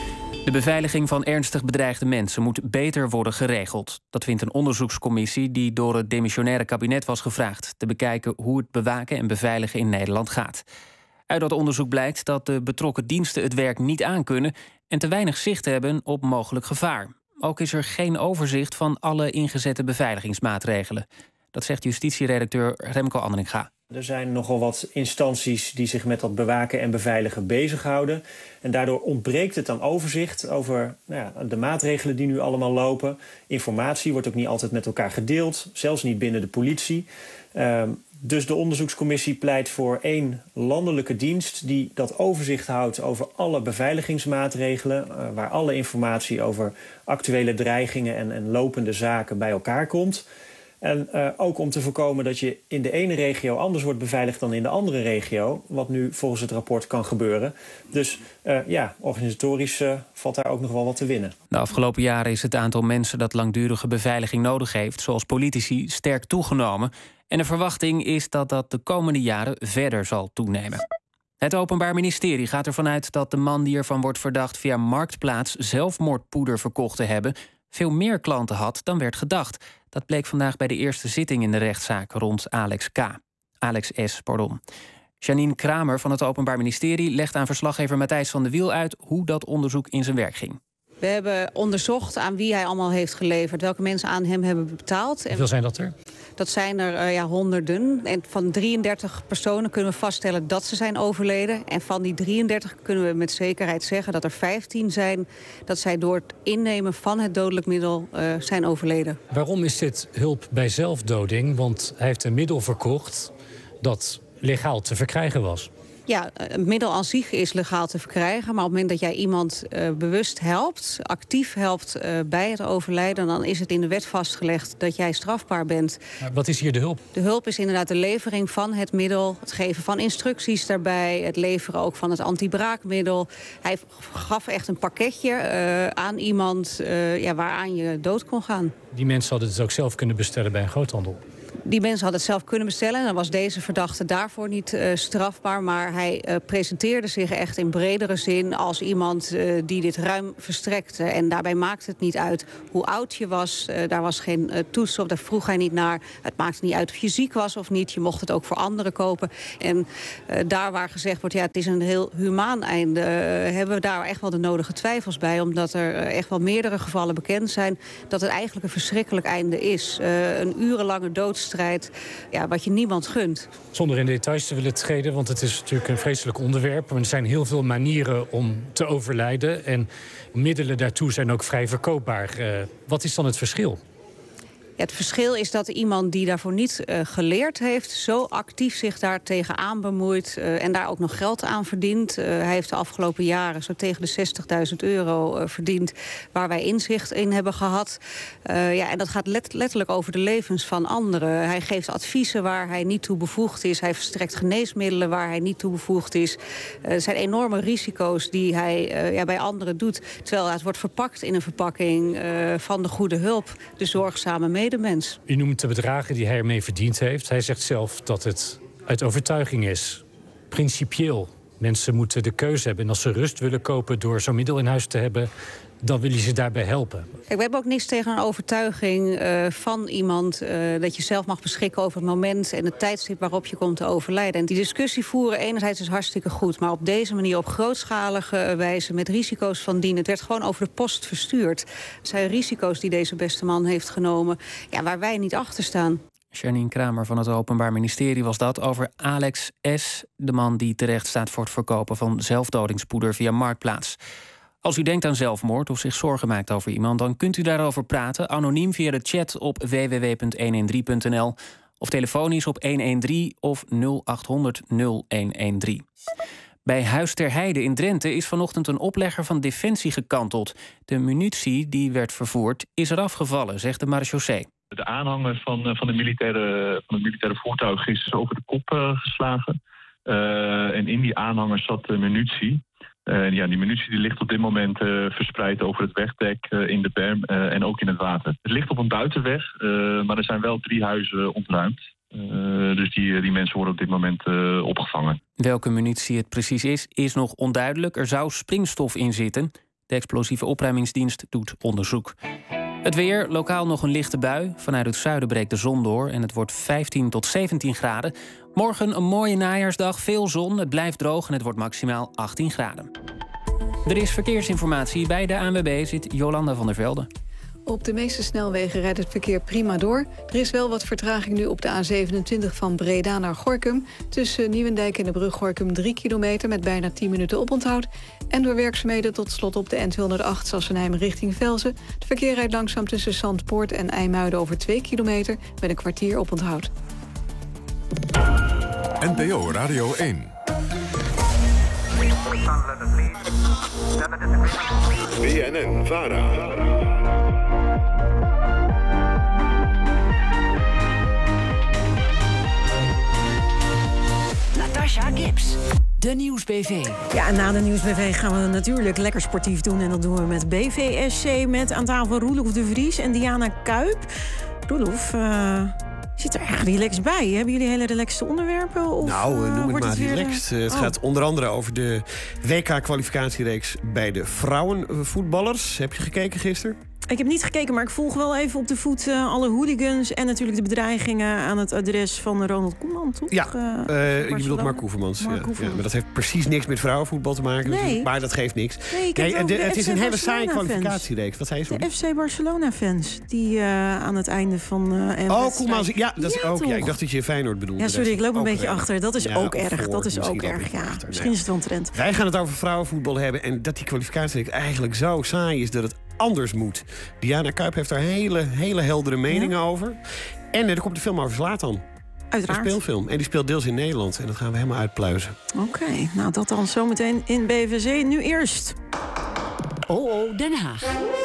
De beveiliging van ernstig bedreigde mensen moet beter worden geregeld. Dat vindt een onderzoekscommissie die door het demissionaire kabinet was gevraagd te bekijken hoe het bewaken en beveiligen in Nederland gaat. Uit dat onderzoek blijkt dat de betrokken diensten het werk niet aankunnen en te weinig zicht hebben op mogelijk gevaar. Ook is er geen overzicht van alle ingezette beveiligingsmaatregelen. Dat zegt justitieredacteur Remco Andringa. Er zijn nogal wat instanties die zich met dat bewaken en beveiligen bezighouden. En daardoor ontbreekt het aan overzicht over nou ja, de maatregelen die nu allemaal lopen. Informatie wordt ook niet altijd met elkaar gedeeld, zelfs niet binnen de politie. Uh, dus de onderzoekscommissie pleit voor één landelijke dienst die dat overzicht houdt over alle beveiligingsmaatregelen, uh, waar alle informatie over actuele dreigingen en, en lopende zaken bij elkaar komt. En uh, ook om te voorkomen dat je in de ene regio anders wordt beveiligd dan in de andere regio, wat nu volgens het rapport kan gebeuren. Dus uh, ja, organisatorisch uh, valt daar ook nog wel wat te winnen. De afgelopen jaren is het aantal mensen dat langdurige beveiliging nodig heeft, zoals politici, sterk toegenomen. En de verwachting is dat dat de komende jaren verder zal toenemen. Het Openbaar Ministerie gaat ervan uit dat de man die ervan wordt verdacht via Marktplaats zelfmoordpoeder verkocht te hebben, veel meer klanten had dan werd gedacht. Dat bleek vandaag bij de eerste zitting in de rechtszaak rond Alex K. Alex S. Pardon. Janine Kramer van het Openbaar Ministerie legt aan verslaggever Matthijs van de Wiel uit hoe dat onderzoek in zijn werk ging. We hebben onderzocht aan wie hij allemaal heeft geleverd, welke mensen aan hem hebben betaald. Hoeveel zijn dat er? Dat zijn er uh, ja, honderden. En van drieëndertig personen kunnen we vaststellen dat ze zijn overleden. En van die drieëndertig kunnen we met zekerheid zeggen dat er vijftien zijn dat zij door het innemen van het dodelijk middel uh, zijn overleden. Waarom is dit hulp bij zelfdoding? Want hij heeft een middel verkocht dat legaal te verkrijgen was. Ja, een middel aan zich is legaal te verkrijgen. Maar op het moment dat jij iemand uh, bewust helpt, actief helpt uh, bij het overlijden, dan is het in de wet vastgelegd dat jij strafbaar bent. Maar wat is hier de hulp? De hulp is inderdaad de levering van het middel, het geven van instructies daarbij, het leveren ook van het antibraakmiddel. Hij gaf echt een pakketje uh, aan iemand uh, ja, waaraan je dood kon gaan. Die mensen hadden het ook zelf kunnen bestellen bij een groothandel. Die mensen hadden het zelf kunnen bestellen. En dan was deze verdachte daarvoor niet uh, strafbaar. Maar hij uh, presenteerde zich echt in bredere zin als iemand uh, die dit ruim verstrekte. En daarbij maakt het niet uit hoe oud je was. Uh, daar was geen uh, toets op, daar vroeg hij niet naar. Het maakte niet uit of je ziek was of niet. Je mocht het ook voor anderen kopen. En uh, daar waar gezegd wordt, ja, het is een heel humaan einde, uh, hebben we daar echt wel de nodige twijfels bij. Omdat er uh, echt wel meerdere gevallen bekend zijn dat het eigenlijk een verschrikkelijk einde is. Uh, een urenlange doodstrijd. Ja, wat je niemand gunt. Zonder in details te willen treden, want het is natuurlijk een vreselijk onderwerp. Maar er zijn heel veel manieren om te overlijden. En middelen daartoe zijn ook vrij verkoopbaar. Uh, wat is dan het verschil? Ja, het verschil is dat iemand die daarvoor niet uh, geleerd heeft, zo actief zich daar tegenaan bemoeit uh, en daar ook nog geld aan verdient. Uh, hij heeft de afgelopen jaren zo tegen de zestigduizend euro uh, verdiend, waar wij inzicht in hebben gehad. Uh, ja, en dat gaat let letterlijk over de levens van anderen. Hij geeft adviezen waar hij niet toe bevoegd is. Hij verstrekt geneesmiddelen waar hij niet toe bevoegd is. Uh, er zijn enorme risico's die hij uh, ja, bij anderen doet, terwijl het wordt verpakt in een verpakking uh, van de goede hulp, de zorgzame medewerker. De mens. U noemt de bedragen die hij ermee verdiend heeft. Hij zegt zelf dat het uit overtuiging is. Principieel. Mensen moeten de keuze hebben. En als ze rust willen kopen door zo'n middel in huis te hebben, dan wil je ze daarbij helpen. Kijk, we hebben ook niks tegen een overtuiging uh, van iemand uh, dat je zelf mag beschikken over het moment en het tijdstip waarop je komt te overlijden. En die discussie voeren enerzijds is hartstikke goed, maar op deze manier op grootschalige wijze met risico's van dien. Het werd gewoon over de post verstuurd. Het zijn risico's die deze beste man heeft genomen, ja, waar wij niet achter staan. Janine Kramer van het Openbaar Ministerie was dat over Alex S., de man die terecht staat voor het verkopen van zelfdodingspoeder via Marktplaats. Als u denkt aan zelfmoord of zich zorgen maakt over iemand, dan kunt u daarover praten, anoniem via de chat op w w w punt honderddertien punt n l of telefonisch op honderddertien of nul acht honderd nul een een drie. Bij Huis ter Heide in Drenthe is vanochtend een oplegger van Defensie gekanteld. De munitie die werd vervoerd is eraf gevallen, zegt de marechaussee. De aanhanger van, van, de militaire, van het militaire voertuig is over de kop uh, geslagen. Uh, en in die aanhanger zat uh, munitie. Uh, ja, die munitie die ligt op dit moment uh, verspreid over het wegdek, uh, in de berm uh, en ook in het water. Het ligt op een buitenweg, uh, maar er zijn wel drie huizen ontruimd. Uh, dus die, die mensen worden op dit moment uh, opgevangen. Welke munitie het precies is, is nog onduidelijk. Er zou springstof in zitten. De explosieve opruimingsdienst doet onderzoek. Het weer, lokaal nog een lichte bui. Vanuit het zuiden breekt de zon door en het wordt vijftien tot zeventien graden. Morgen een mooie najaarsdag, veel zon, het blijft droog en het wordt maximaal achttien graden. Er is verkeersinformatie. Bij de A N W B zit Jolanda van der Velde. Op de meeste snelwegen rijdt het verkeer prima door. Er is wel wat vertraging nu op de A zevenentwintig van Breda naar Gorinchem. Tussen Nieuwendijk en de brug Gorinchem drie kilometer... met bijna tien minuten oponthoud. En door werkzaamheden tot slot op de N tweehonderdacht Sassenheim richting Velzen. Het verkeer rijdt langzaam tussen Zandpoort en IJmuiden over twee kilometer... met een kwartier oponthoud. N P O Radio één. B N N Vara. Natasha Gibbs. De Nieuwsbv. Ja, na de Nieuwsbv gaan we natuurlijk lekker sportief doen. En dat doen we met B V S C, met aan tafel Roelof de Vries en Diana Kuip. Roelof, uh, zit er echt relaxed bij. Hebben jullie hele relaxte onderwerpen? Of, nou, uh, noem het maar het relaxed. De... Het oh. gaat onder andere over de W K-kwalificatiereeks bij de vrouwenvoetballers. Heb je gekeken gisteren? Ik heb niet gekeken, maar ik volg wel even op de voet uh, alle hooligans... en natuurlijk de bedreigingen aan het adres van Ronald Koeman, toch? Ja, uh, uh, je bedoelt Mark Oevermans. Mark ja, Oevermans. Ja, maar dat heeft precies niks met vrouwenvoetbal te maken. Nee. Maar dat geeft niks. Nee, ik nee, heb de, de het F C is een hele Barcelona saaie kwalificatiereeks. Wat zei je zo? De F C Barcelona-fans, die uh, aan het einde van... Uh, oh, Koeman, ja, dat is ja, ook. toch? Ja, ik dacht dat je Feyenoord bedoelde. Ja, sorry, ik loop een beetje erg. achter. Dat is ja, ook erg. Voor, dat is ook erg, ja. Achter, misschien is het wel een trend. Wij gaan het over vrouwenvoetbal hebben... en dat die kwalificatiereeks eigenlijk zo saai is... dat het anders moet. Diana Kuip heeft daar hele, hele heldere meningen ja. over. En er komt de film over Zlatan. Uiteraard. Een speelfilm. En die speelt deels in Nederland. En dat gaan we helemaal uitpluizen. Oké, okay, nou dat dan zometeen in B V C. Nu eerst. Oh, oh, Den Haag.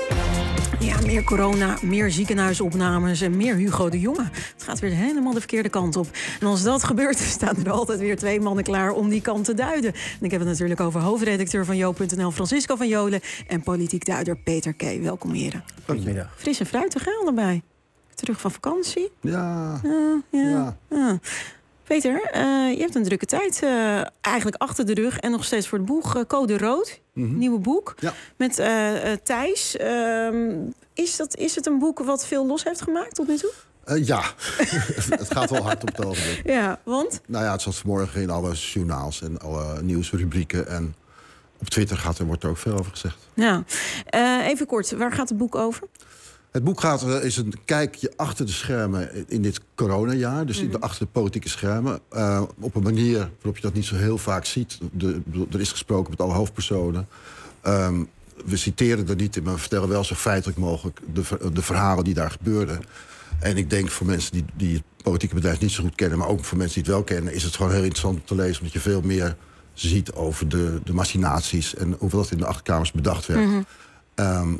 Ja, meer corona, meer ziekenhuisopnames en meer Hugo de Jonge. Het gaat weer helemaal de verkeerde kant op. En als dat gebeurt, staan er altijd weer twee mannen klaar om die kant te duiden. En ik heb het natuurlijk over hoofdredacteur van Joop punt n l, Francisco van Jolen... en politiek duider Peter K. Welkom, heren. Goedemiddag. Fris en fruitig, hè, allebei. Terug van vakantie. Ja. Ja, ja, ja. ja. Peter, uh, je hebt een drukke tijd uh, eigenlijk achter de rug... en nog steeds voor het boek uh, Code Rood, mm-hmm. nieuwe boek, ja. met uh, uh, Thijs. Uh, is, dat, is het een boek wat veel los heeft gemaakt tot nu toe? Uh, ja, het gaat wel hard op het ogenblik. Ja, want? Nou ja, het zat vanmorgen in alle journaals en alle nieuwsrubrieken... en op Twitter gaat er, wordt er ook veel over gezegd. Ja. Uh, even kort, waar gaat het boek over? Het boek gaat, uh, is een kijkje achter de schermen in dit coronajaar. Dus mm-hmm. achter de politieke schermen. Uh, op een manier waarop je dat niet zo heel vaak ziet. De, de, er is gesproken met alle hoofdpersonen. Um, we citeren er niet in, maar we vertellen wel zo feitelijk mogelijk... de, de verhalen die daar gebeurden. En ik denk voor mensen die, die het politieke bedrijf niet zo goed kennen... maar ook voor mensen die het wel kennen... is het gewoon heel interessant om te lezen... omdat je veel meer ziet over de, de machinaties... en hoe dat in de achterkamers bedacht werd. Mm-hmm. Um,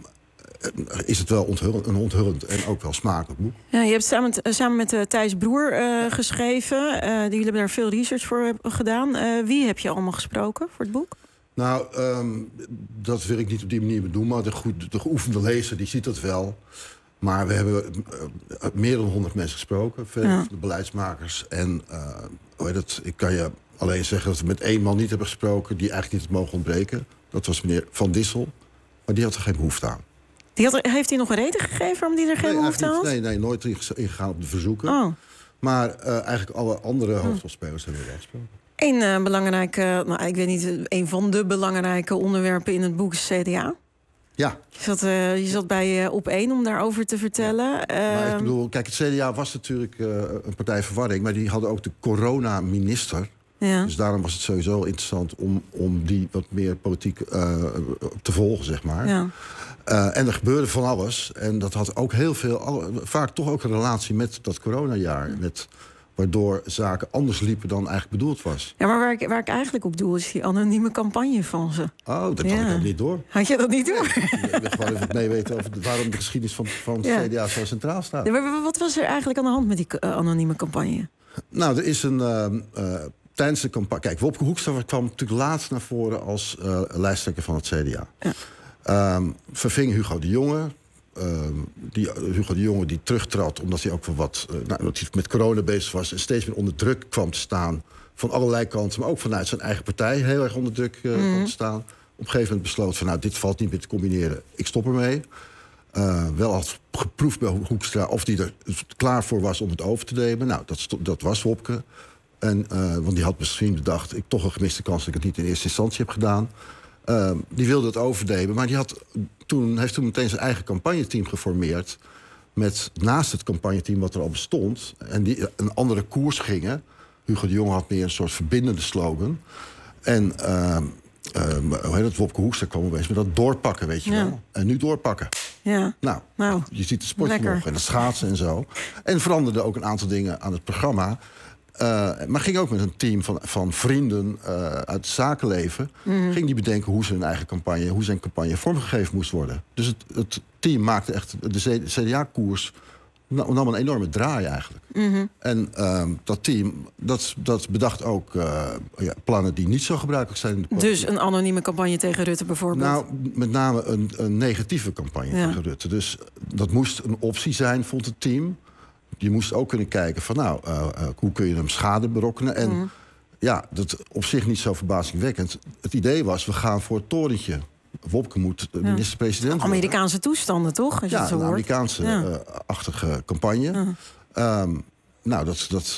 is het wel onthullend, een onthullend en ook wel smakelijk boek. Ja, je hebt samen met, samen met uh, Thijs Broer uh, geschreven. Uh, jullie hebben daar veel research voor gedaan. Uh, wie heb je allemaal gesproken voor het boek? Nou, um, dat wil ik niet op die manier doen. Maar de, goed, de geoefende lezer die ziet dat wel. Maar we hebben uh, meer dan honderd mensen gesproken. Veel ja. van de beleidsmakers. En uh, hoe heet het, ik kan je alleen zeggen dat we met één man niet hebben gesproken... die eigenlijk niet het mogen ontbreken. Dat was meneer Van Dissel. Maar die had er geen behoefte aan. Die had er, heeft hij nog een reden gegeven waarom hij er geen nee, behoefte aan had? Nee, nee, nooit ingegaan op de verzoeken. Oh. Maar uh, eigenlijk alle andere hoofdrolspelers hebben we wel gesproken. Eén uh, belangrijke, nou, ik weet niet, een van de belangrijke onderwerpen in het boek is C D A. Ja. Je zat, uh, je zat bij uh, Op één om daarover te vertellen. Ja. Maar uh, ik bedoel, kijk, het C D A was natuurlijk uh, een partij verwarring... maar die hadden ook de corona-minister... Ja. Dus daarom was het sowieso interessant om, om die wat meer politiek uh, te volgen, zeg maar. Ja. Uh, en er gebeurde van alles. En dat had ook heel veel, alle, vaak toch ook een relatie met dat coronajaar. Met waardoor zaken anders liepen dan eigenlijk bedoeld was. Ja, maar waar ik, waar ik eigenlijk op doel is die anonieme campagne van ze. Oh, dat ja. had ik al niet door. Had je dat niet door? Ik wil gewoon even wat meeweten over de, waarom de geschiedenis van, van het ja. C D A zo centraal staat. Ja, maar wat was er eigenlijk aan de hand met die uh, anonieme campagne? Nou, er is een... Uh, uh, tijdens de campagne... Kijk, Wopke Hoekstra kwam natuurlijk laatst naar voren als uh, lijsttrekker van het C D A. Ja. Um, verving Hugo de Jonge. Um, die, uh, Hugo de Jonge die terugtrad omdat hij ook wel wat... Uh, nou, dat hij met corona bezig was en steeds meer onder druk kwam te staan. Van allerlei kanten, maar ook vanuit zijn eigen partij heel erg onder druk uh, mm. kwam te staan. Op een gegeven moment besloot van, nou, dit valt niet meer te combineren. Ik stop ermee. Uh, wel had geproefd bij Hoekstra of hij er klaar voor was om het over te nemen. Nou, dat, dat was Wopke. En, uh, want die had misschien bedacht, ik toch een gemiste kans dat ik het niet in eerste instantie heb gedaan. Uh, die wilde het overnemen, maar die had toen, heeft toen meteen zijn eigen campagneteam geformeerd. Met naast het campagneteam wat er al bestond. En die een andere koers gingen. Hugo de Jonge had meer een soort verbindende slogan. En uh, uh, hoe heet het, Wopke Hoekstra kwam opeens met dat doorpakken, weet je ja. wel. En nu doorpakken. Ja. Nou, nou, je ziet het sportje lekker. Nog en het schaatsen en zo. En veranderde ook een aantal dingen aan het programma. Uh, maar ging ook met een team van, van vrienden uh, uit het zakenleven... Mm-hmm. ging die bedenken hoe zijn eigen campagne, hoe zijn campagne vormgegeven moest worden. Dus het, het team maakte echt de C D A-koers... nam een enorme draai eigenlijk. Mm-hmm. En uh, dat team, dat, dat bedacht ook uh, ja, plannen die niet zo gebruikelijk zijn. Dus een anonieme campagne tegen Rutte bijvoorbeeld? Nou, met name een, een negatieve campagne ja. tegen Rutte. Dus dat moest een optie zijn, vond het team... Je moest ook kunnen kijken van, nou, uh, uh, hoe kun je hem schade berokkenen? En mm. ja, dat op zich niet zo verbazingwekkend. Het idee was, we gaan voor het torentje. Wopke moet de minister-president worden. Amerikaanse toestanden, toch? Als je ja, het zo een hoort. Amerikaanse-achtige ja. uh, campagne. Uh. Um, nou, dat, dat...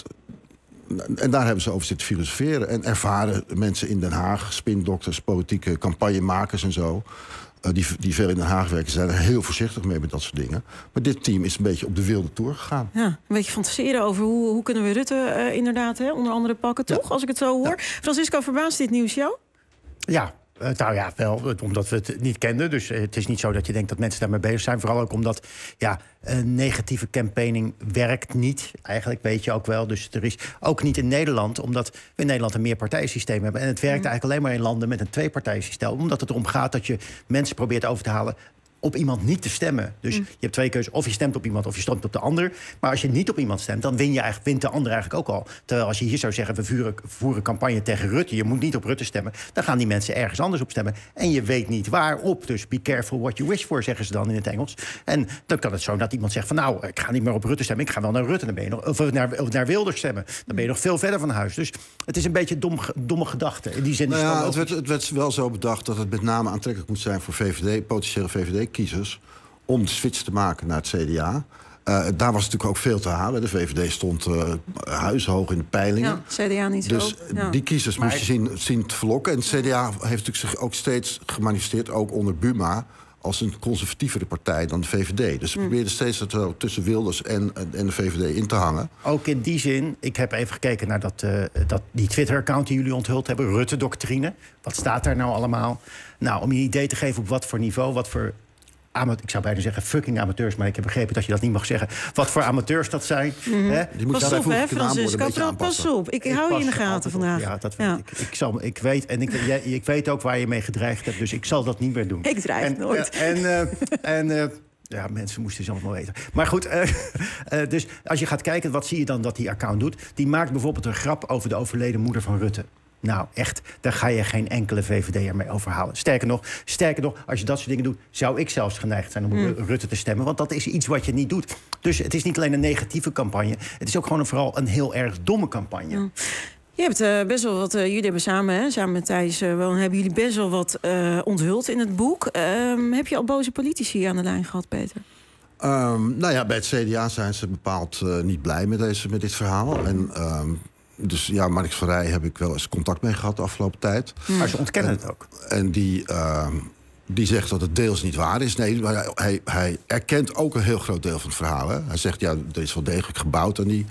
En daar hebben ze over zitten filosoferen. En ervaren mensen in Den Haag, spindokters, politieke campagnemakers en zo... Uh, die, die veel in Den Haag werken, zijn er heel voorzichtig mee met dat soort dingen. Maar dit team is een beetje op de wilde toer gegaan. Ja, een beetje fantaseren over hoe, hoe kunnen we Rutte uh, inderdaad hè, onder andere pakken, toch? Ja. Als ik het zo hoor. Ja. Francisco, verbaast dit nieuws jou? Ja. Uh, nou ja, wel, omdat we het niet kenden. Dus uh, het is niet zo dat je denkt dat mensen daarmee bezig zijn. Vooral ook omdat, ja, een negatieve campaigning werkt niet. Eigenlijk weet je ook wel. Dus er is ook niet in Nederland, omdat we in Nederland een meerpartijensysteem hebben. En het werkt mm. eigenlijk alleen maar in landen met een tweepartijensysteem. Omdat het erom gaat dat je mensen probeert over te halen op iemand niet te stemmen. Dus mm. je hebt twee keuzes. Of je stemt op iemand of je stemt op de ander. Maar als je niet op iemand stemt, dan win je eigenlijk, wint de ander eigenlijk ook al. Terwijl als je hier zou zeggen, we voeren, voeren campagne tegen Rutte, je moet niet op Rutte stemmen, dan gaan die mensen ergens anders op stemmen. En je weet niet waarop. Dus be careful what you wish for, zeggen ze dan in het Engels. En dan kan het zo dat iemand zegt van, nou, ik ga niet meer op Rutte stemmen, ik ga wel naar Rutte. Dan ben je nog, of naar, of naar Wilders stemmen. Dan ben je nog veel verder van huis. Dus het is een beetje dom, domme gedachte. In die zin nou is ja, het, het, werd, het werd wel zo bedacht dat het met name aantrekkelijk moet zijn voor V V D, potentiële V V D-kiezers, om de switch te maken naar het C D A. Uh, daar was natuurlijk ook veel te halen. De V V D stond uh, huishoog in de peilingen. Ja, C D A niet zo. Dus ja. die kiezers maar moest je zien, zien te verlokken. En het C D A heeft natuurlijk zich ook steeds gemanifesteerd, ook onder Buma, als een conservatievere partij dan de V V D. Dus ze mm. probeerden steeds het uh, tussen Wilders en, en de V V D in te hangen. Ook in die zin, ik heb even gekeken naar dat, uh, dat, die Twitter-account die jullie onthuld hebben, Rutte-doctrine. Wat staat daar nou allemaal? Nou, om je een idee te geven op wat voor niveau, wat voor ik zou bijna zeggen fucking amateurs, maar ik heb begrepen dat je dat niet mag zeggen. Wat voor amateurs dat zijn. Mm-hmm. Hè? Die moet pas op, hè, Francisco. Pas op. Ik, ik hou je in de gaten vandaag. Ja, dat weet ja. ik. Ik, zal, ik weet en ik, jij, ik weet ook waar je mee gedreigd hebt, dus ik zal dat niet meer doen. Ik dreig en, nooit. En, uh, en uh, ja, mensen moesten zelf wel weten. Maar goed, uh, uh, dus als je gaat kijken, wat zie je dan dat die account doet? Die maakt bijvoorbeeld een grap over de overleden moeder van Rutte. Nou, echt, daar ga je geen enkele V V D'er mee overhalen. Sterker nog, sterker nog, als je dat soort dingen doet, zou ik zelfs geneigd zijn om mm. Rutte te stemmen. Want dat is iets wat je niet doet. Dus het is niet alleen een negatieve campagne. Het is ook gewoon een, vooral een heel erg domme campagne. Mm. Je hebt uh, best wel wat, uh, jullie hebben samen, hè, samen met Thijs, uh, wel, hebben jullie best wel wat uh, onthuld in het boek. Uh, heb je al boze politici aan de lijn gehad, Peter? Um, nou ja, bij het C D A zijn ze bepaald uh, niet blij met, deze, met dit verhaal. En Um, Dus ja, Marnix van Rij heb ik wel eens contact mee gehad de afgelopen tijd. Mm. Maar ze ontkennen het ook. En die, uh, die zegt dat het deels niet waar is. Nee, maar hij, hij erkent ook een heel groot deel van het verhaal. Hè. Hij zegt, ja, er is wel degelijk gebouwd aan die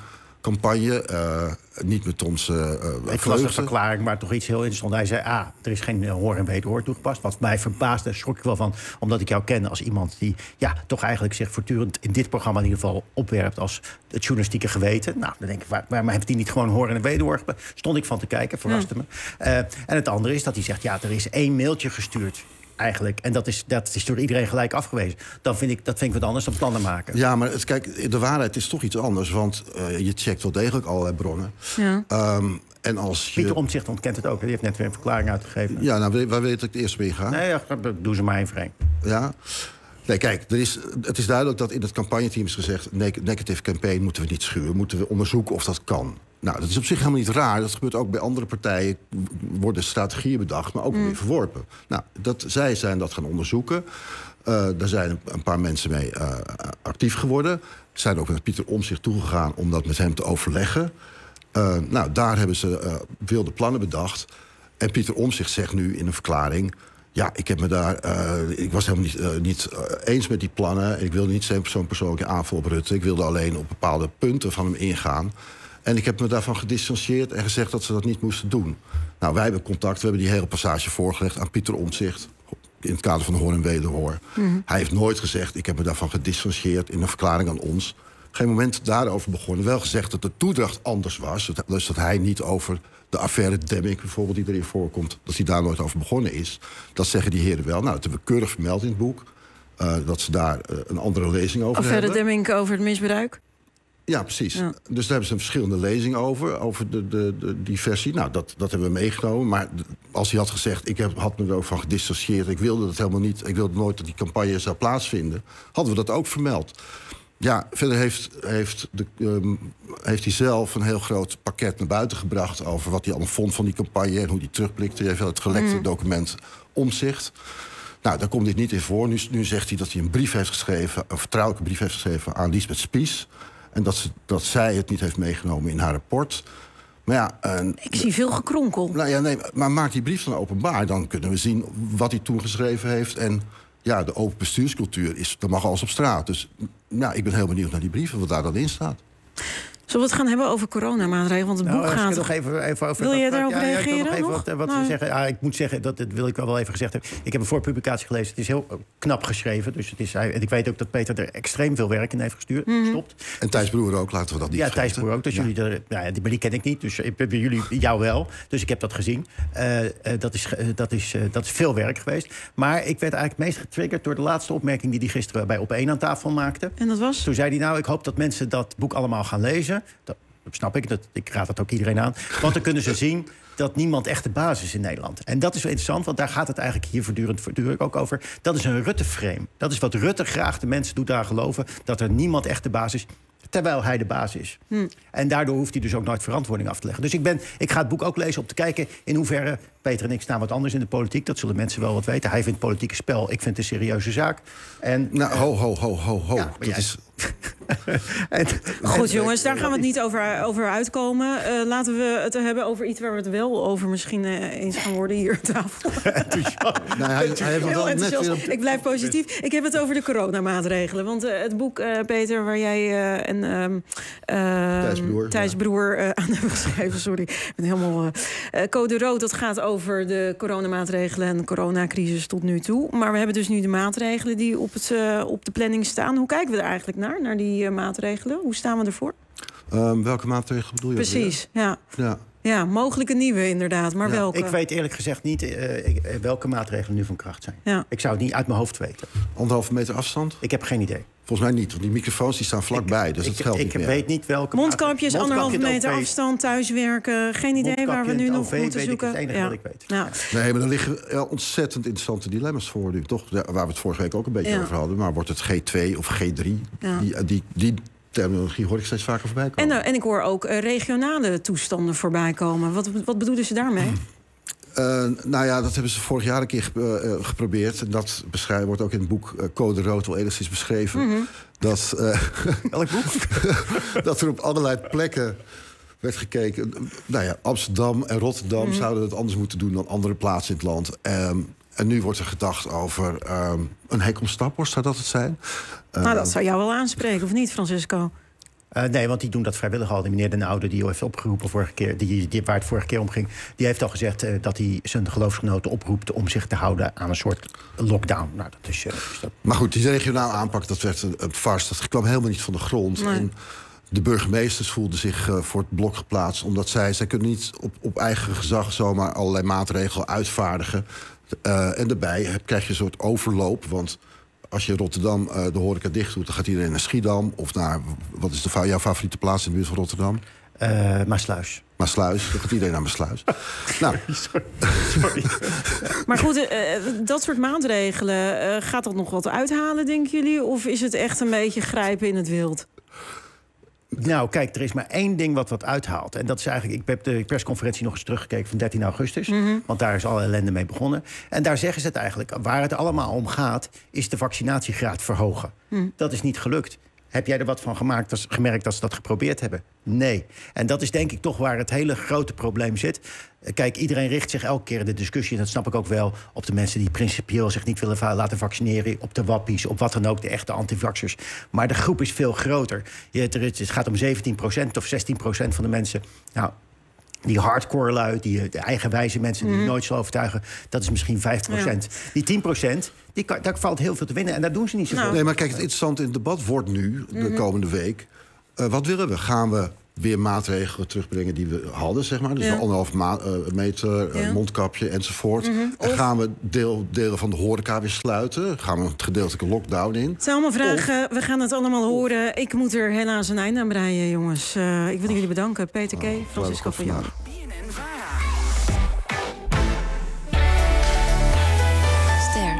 campagne. Uh, niet met ons uh, Ik las een verklaring, maar toch iets heel interessants. Hij zei, ah, er is geen hoor en wederhoor toegepast. Wat mij verbaasde, daar schrok ik wel van. Omdat ik jou ken als iemand die ja, toch eigenlijk zich voortdurend in dit programma in ieder geval opwerpt als het journalistieke geweten. Nou, dan denk ik, waar, waarom heeft hij niet gewoon hoor en wederhoor? Stond ik van te kijken, verraste ja. me. Uh, en het andere is dat hij zegt, ja, er is één mailtje gestuurd. Eigenlijk. En dat is, dat is door iedereen gelijk afgewezen. Dan vind ik, dat vind ik wat anders dan plannen maken. Ja, maar het, kijk, de waarheid is toch iets anders. Want uh, je checkt wel degelijk allerlei bronnen. Ja. Um, en als je... Pieter Omtzigt ontkent het ook. Die heeft net weer een verklaring uitgegeven. Ja, nou, waar weet ik het eerst mee gaan? Nee, ja, doe ze maar één voor één. Ja. Nee, kijk, er is, het is duidelijk dat in het campagneteam is gezegd... negative campaign moeten we niet schuwen. Moeten we onderzoeken of dat kan. Nou, dat is op zich helemaal niet raar. Dat gebeurt ook bij andere partijen. Worden strategieën bedacht, maar ook mm. weer verworpen. Nou, dat, zij zijn dat gaan onderzoeken. Uh, daar zijn een paar mensen mee uh, actief geworden. Zijn ook met Pieter Omtzigt toegegaan om dat met hem te overleggen. Uh, nou, daar hebben ze uh, wilde plannen bedacht. En Pieter Omtzigt zegt nu in een verklaring... ja, ik heb me daar... Uh, ik was helemaal niet, uh, niet uh, eens met die plannen. Ik wilde niet zo'n persoonlijke aanval op Rutte. Ik wilde alleen op bepaalde punten van hem ingaan... En ik heb me daarvan gedistanceerd en gezegd dat ze dat niet moesten doen. Nou, wij hebben contact, we hebben die hele passage voorgelegd aan Pieter Omtzigt... in het kader van hoor en wederhoor. Mm-hmm. Hij heeft nooit gezegd, ik heb me daarvan gedistanceerd... in een verklaring aan ons. Geen moment daarover begonnen. Wel gezegd dat de toedracht anders was. Dus dat hij niet over de affaire Demmink bijvoorbeeld die erin voorkomt... dat hij daar nooit over begonnen is. Dat zeggen die heren wel. Nou, dat hebben we keurig vermeld in het boek. Uh, dat ze daar uh, een andere lezing over affaire hebben. Demmink over het misbruik? Ja, precies. Ja. Dus daar hebben ze een verschillende lezing over, over de, de, de, die versie. Nou, dat, dat hebben we meegenomen. Maar als hij had gezegd, ik heb, had me er ook van gedistanceerd... ik wilde dat helemaal niet, ik wilde nooit dat die campagne zou plaatsvinden... hadden we dat ook vermeld. Ja, verder heeft, heeft, de, um, heeft hij zelf een heel groot pakket naar buiten gebracht... over wat hij allemaal vond van die campagne en hoe hij terugblikte. Hij heeft wel het gelekte mm. document Omtzigt. Nou, daar komt dit niet in voor. Nu, nu zegt hij dat hij een brief heeft geschreven... een vertrouwelijke brief heeft geschreven aan Liesbeth Spies... En dat, ze, dat zij het niet heeft meegenomen in haar rapport. Maar ja, uh, ik zie veel gekronkel. Nou ja, nee, maar maak die brief dan openbaar. Dan kunnen we zien wat hij toen geschreven heeft. En ja, de open bestuurscultuur, is, dat mag alles op straat. Dus ja, ik ben heel benieuwd naar die brieven, wat daar dan in staat. Zullen we het gaan hebben over coronamaatregelen? Want het boek nou, gaat... Nog even, even over wil dat, je daarover ja, ja, reageren? Ik wil nog even nog? wat, wat nou. zeggen. Ja, ik moet zeggen, dat, dat wil ik wel even gezegd hebben. Ik heb een voorpublicatie gelezen. Het is heel knap geschreven. Dus het is, en ik weet ook dat Peter er extreem veel werk in heeft gestuurd. Mm-hmm. Gestopt. En Thijs Broer ook, laten we dat niet Ja, vergeten. Thijs Broer ook. Dus ja. jullie er, nou ja, maar die ken ik niet. Dus ik heb jullie, jou wel. Dus ik heb dat gezien. Uh, uh, dat, is, uh, dat, is, uh, dat is veel werk geweest. Maar ik werd eigenlijk het meest getriggerd door de laatste opmerking die hij gisteren bij Op één aan tafel maakte. En dat was? Toen zei hij, nou, ik hoop dat mensen dat boek allemaal gaan lezen. Dat, Dat snap ik, dat, ik raad dat ook iedereen aan. Want dan kunnen ze zien dat niemand echt de baas is in Nederland. En dat is wel interessant, want daar gaat het eigenlijk hier voortdurend, voortdurend ook over. Dat is een Rutte-frame. Dat is wat Rutte graag de mensen doet daar geloven... dat er niemand echt de baas is, terwijl hij de baas is. Hm. En daardoor hoeft hij dus ook nooit verantwoording af te leggen. Dus ik, ben, ik ga het boek ook lezen om te kijken in hoeverre... Peter en ik staan wat anders in de politiek. Dat zullen mensen wel wat weten. Hij vindt politieke spel, ik vind het een serieuze zaak. En, nou, ho, ho, ho, ho, ho. Ja, dat jij... is... en, Goed, en, jongens, daar gaan we het niet over, over uitkomen. Uh, laten we het hebben over iets waar we het wel over misschien uh, eens gaan worden hier aan tafel. nou, hij, hij heeft wel net weer... Ik blijf positief. Ik heb het over de coronamaatregelen. Want uh, het boek, uh, Peter, waar jij uh, en uh, uh, Thijs Broer, Thijs Broer uh, aan hebben geschreven, sorry, ik ben helemaal... Uh, Code Rood, dat gaat over de coronamaatregelen en de coronacrisis tot nu toe. Maar we hebben dus nu de maatregelen die op, het, uh, op de planning staan. Hoe kijken we er eigenlijk naar, naar die uh, maatregelen? Hoe staan we ervoor? Um, welke maatregelen bedoel je? Precies, ja. ja. Ja, mogelijke nieuwe inderdaad, maar ja, welke? Ik weet eerlijk gezegd niet uh, welke maatregelen nu van kracht zijn. Ja. Ik zou het niet uit mijn hoofd weten. Anderhalve meter afstand? Ik heb geen idee. Volgens mij niet, want die microfoons die staan vlakbij, dus dat geldt ik, niet Ik meer. weet niet welke... Mondkapjes, anderhalve meter afstand, thuiswerken. Geen idee waar we nu nog moeten weet zoeken. Ik, het enige ja. wat ik weet. Nou. Nee, maar er liggen ja, ontzettend interessante dilemma's voor nu, toch? Ja, waar we het vorige week ook een beetje ja. over hadden. Maar wordt het G twee of G drie? Ja. Die... die, die terminologie hoor ik steeds vaker voorbij komen. En, uh, en ik hoor ook uh, regionale toestanden voorbij komen. Wat, wat bedoelen ze daarmee? Uh, nou ja, dat hebben ze vorig jaar een keer ge- uh, geprobeerd. En dat beschrijf, wordt ook in het boek uh, Code Rood wel enigszins beschreven. Mm-hmm. Dat, uh, Welk boek? dat er op allerlei plekken werd gekeken. Nou ja, Amsterdam en Rotterdam mm-hmm. zouden het anders moeten doen dan andere plaatsen in het land. Um, en nu wordt er gedacht over um, een hek om Staphorst, zou dat het zijn? Nou, dat zou jou wel aanspreken, of niet, Francisco? Uh, nee, want die doen dat vrijwillig al. Die meneer Den Oude, die heeft opgeroepen vorige keer, die, die, waar het vorige keer om ging, die heeft al gezegd uh, dat hij zijn geloofsgenoten oproept om zich te houden aan een soort lockdown. Nou, dat is, uh, is dat... Maar goed, die regionaal aanpak, dat werd een, een farce. Dat kwam helemaal niet van de grond. Nee. En de burgemeesters voelden zich uh, voor het blok geplaatst, omdat zij, zij kunnen niet op, op eigen gezag zomaar allerlei maatregelen uitvaardigen. Uh, en daarbij heb, krijg je een soort overloop, want als je Rotterdam uh, de horeca dicht doet, dan gaat iedereen naar Schiedam of naar, wat is de, jouw favoriete plaats in de buurt van Rotterdam? Uh, Maasluis. Maasluis, dan gaat iedereen naar Maasluis. Nou. Sorry. Sorry. Maar goed, uh, dat soort maatregelen, uh, gaat dat nog wat uithalen, denken jullie? Of is het echt een beetje grijpen in het wild? Nou, kijk, er is maar één ding wat wat uithaalt. En dat is eigenlijk, ik heb de persconferentie nog eens teruggekeken van dertien augustus. Mm-hmm. Want daar is alle ellende mee begonnen. En daar zeggen ze het eigenlijk, waar het allemaal om gaat, is de vaccinatiegraad verhogen. Mm. Dat is niet gelukt. Heb jij er wat van gemaakt, als, gemerkt dat ze dat geprobeerd hebben? Nee. En dat is denk ik toch waar het hele grote probleem zit. Kijk, iedereen richt zich elke keer in de discussie, en dat snap ik ook wel, op de mensen die principieel zich niet willen laten vaccineren, op de wappies, op wat dan ook, de echte antivaxers. Maar de groep is veel groter. Het gaat om zeventien procent of zestien procent van de mensen. Nou, die hardcore lui, die de eigenwijze mensen die mm. nooit zullen overtuigen, dat is misschien vijf procent. Ja. Die tien procent, die, daar valt heel veel te winnen en daar doen ze niet zoveel. Nou. Nee, maar kijk, het interessante in het debat wordt nu, de mm-hmm. komende week, uh, wat willen we? Gaan we weer maatregelen terugbrengen die we hadden, zeg maar? Dus ja. anderhalf ma- uh, meter, uh, ja. mondkapje enzovoort. Mm-hmm. En gaan we deel, delen van de horeca weer sluiten? Gaan we een gedeeltelijke lockdown in? Het zijn allemaal vragen, of, we gaan het allemaal horen. Ik moet er helaas een einde aan breien, jongens. Uh, ik wil jullie bedanken. Peter K., oh, Francisco van Jolen. Ster.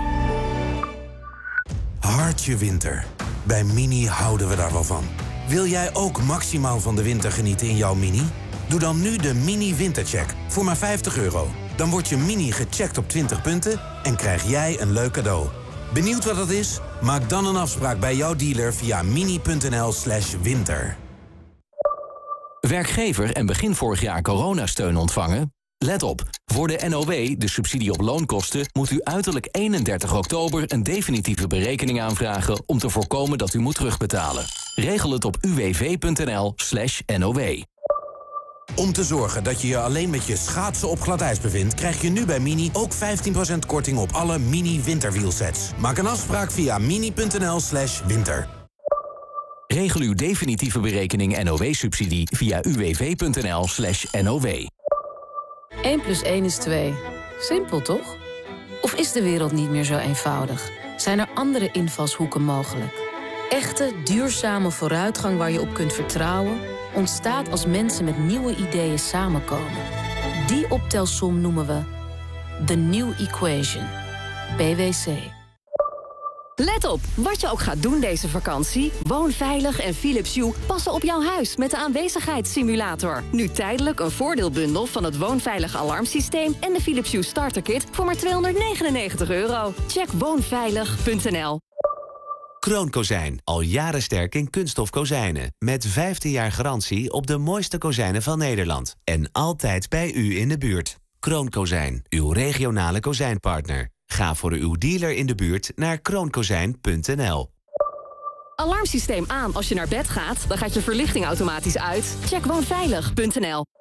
Hartje winter. Bij Mini houden we daar wel van. Wil jij ook maximaal van de winter genieten in jouw Mini? Doe dan nu de Mini Wintercheck voor maar vijftig euro. Dan wordt je Mini gecheckt op twintig punten en krijg jij een leuk cadeau. Benieuwd wat dat is? Maak dan een afspraak bij jouw dealer via mini.nl slash winter. Werkgever en begin vorig jaar coronasteun ontvangen? Let op, voor de N O W, de subsidie op loonkosten, moet u uiterlijk eenendertig oktober een definitieve berekening aanvragen om te voorkomen dat u moet terugbetalen. Regel het op uwv.nl slash NOW. Om te zorgen dat je je alleen met je schaatsen op glad ijs bevindt, krijg je nu bij Mini ook vijftien procent korting op alle Mini winterwielsets. Maak een afspraak via mini.nl slash winter. Regel uw definitieve berekening N O W-subsidie via uwv.nl slash NOW. één plus één is twee. Simpel, toch? Of is de wereld niet meer zo eenvoudig? Zijn er andere invalshoeken mogelijk? Echte, duurzame vooruitgang waar je op kunt vertrouwen ontstaat als mensen met nieuwe ideeën samenkomen. Die optelsom noemen we The New Equation. P W C. Let op, wat je ook gaat doen deze vakantie, Woonveilig en Philips Hue passen op jouw huis met de aanwezigheidssimulator. Nu tijdelijk een voordeelbundel van het Woonveilig alarmsysteem en de Philips Hue starterkit voor maar tweehonderdnegenennegentig euro. Check woonveilig punt n l. Kroon Kozijn, al jaren sterk in kunststof kozijnen. Met vijftien jaar garantie op de mooiste kozijnen van Nederland. En altijd bij u in de buurt. Kroon Kozijn, uw regionale kozijnpartner. Ga voor uw dealer in de buurt naar kroonkozijn punt n l. Alarmsysteem aan als je naar bed gaat, dan gaat je verlichting automatisch uit. Check woonveilig punt n l.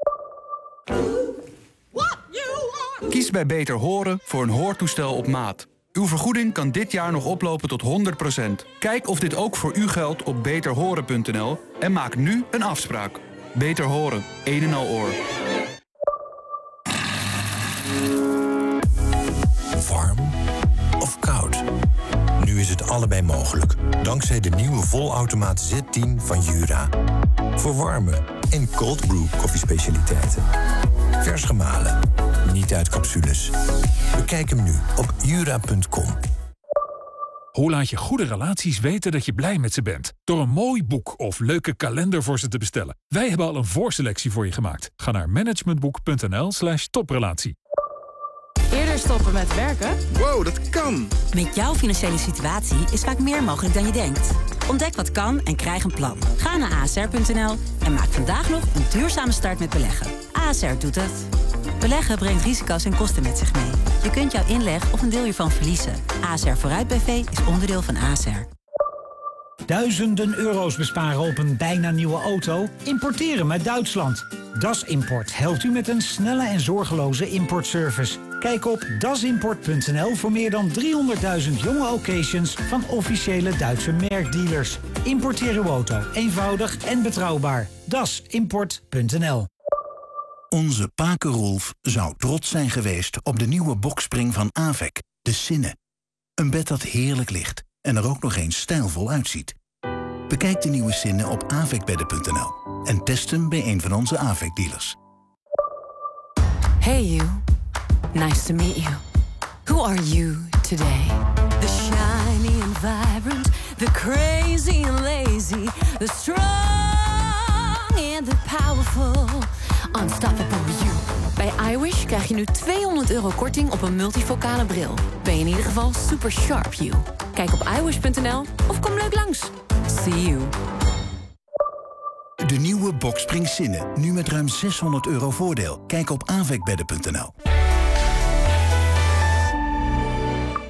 Kies bij Beter Horen voor een hoortoestel op maat. Uw vergoeding kan dit jaar nog oplopen tot honderd procent. Kijk of dit ook voor u geldt op beter horen punt n l en maak nu een afspraak. Beter Horen, een en al oor. Warm of koud? Nu is het allebei mogelijk, dankzij de nieuwe volautomaat Z tien van Jura. Voor warme en cold brew koffiespecialiteiten. Vers gemalen, niet uit capsules. Bekijk hem nu op jura punt com. Hoe laat je goede relaties weten dat je blij met ze bent? Door een mooi boek of leuke kalender voor ze te bestellen. Wij hebben al een voorselectie voor je gemaakt. Ga naar managementboek.nl slash toprelatie. Eerder stoppen met werken? Wow, dat kan! Met jouw financiële situatie is vaak meer mogelijk dan je denkt. Ontdek wat kan en krijg een plan. Ga naar a s r punt n l en maak vandaag nog een duurzame start met beleggen. A S R doet het. Beleggen brengt risico's en kosten met zich mee. Je kunt jouw inleg of een deel hiervan verliezen. A S R Vooruit B V is onderdeel van A S R. Duizenden euro's besparen op een bijna nieuwe auto? Importeren met Duitsland. Das Import helpt u met een snelle en zorgeloze importservice. Kijk op dasimport punt n l voor meer dan driehonderdduizend jonge occasions van officiële Duitse merkdealers. Importeer uw auto eenvoudig en betrouwbaar. dasimport punt n l. Onze Pake Rolf zou trots zijn geweest op de nieuwe bokspring van Avec, de Cinne. Een bed dat heerlijk ligt en er ook nog eens stijlvol uitziet. Bekijk de nieuwe Cinne op avecbedden punt n l en test hem bij een van onze Avec-dealers. Hey you, nice to meet you. Who are you today? The shiny and vibrant, the crazy and lazy, the strong and the powerful, unstoppable you. Bij iWish krijg je nu tweehonderd euro korting op een multifocale bril. Ben je in ieder geval super sharp you. Kijk op iWish punt n l of kom leuk langs. See you. De nieuwe bokspring Cinne, nu met ruim zeshonderd euro voordeel. Kijk op avecbedden punt n l.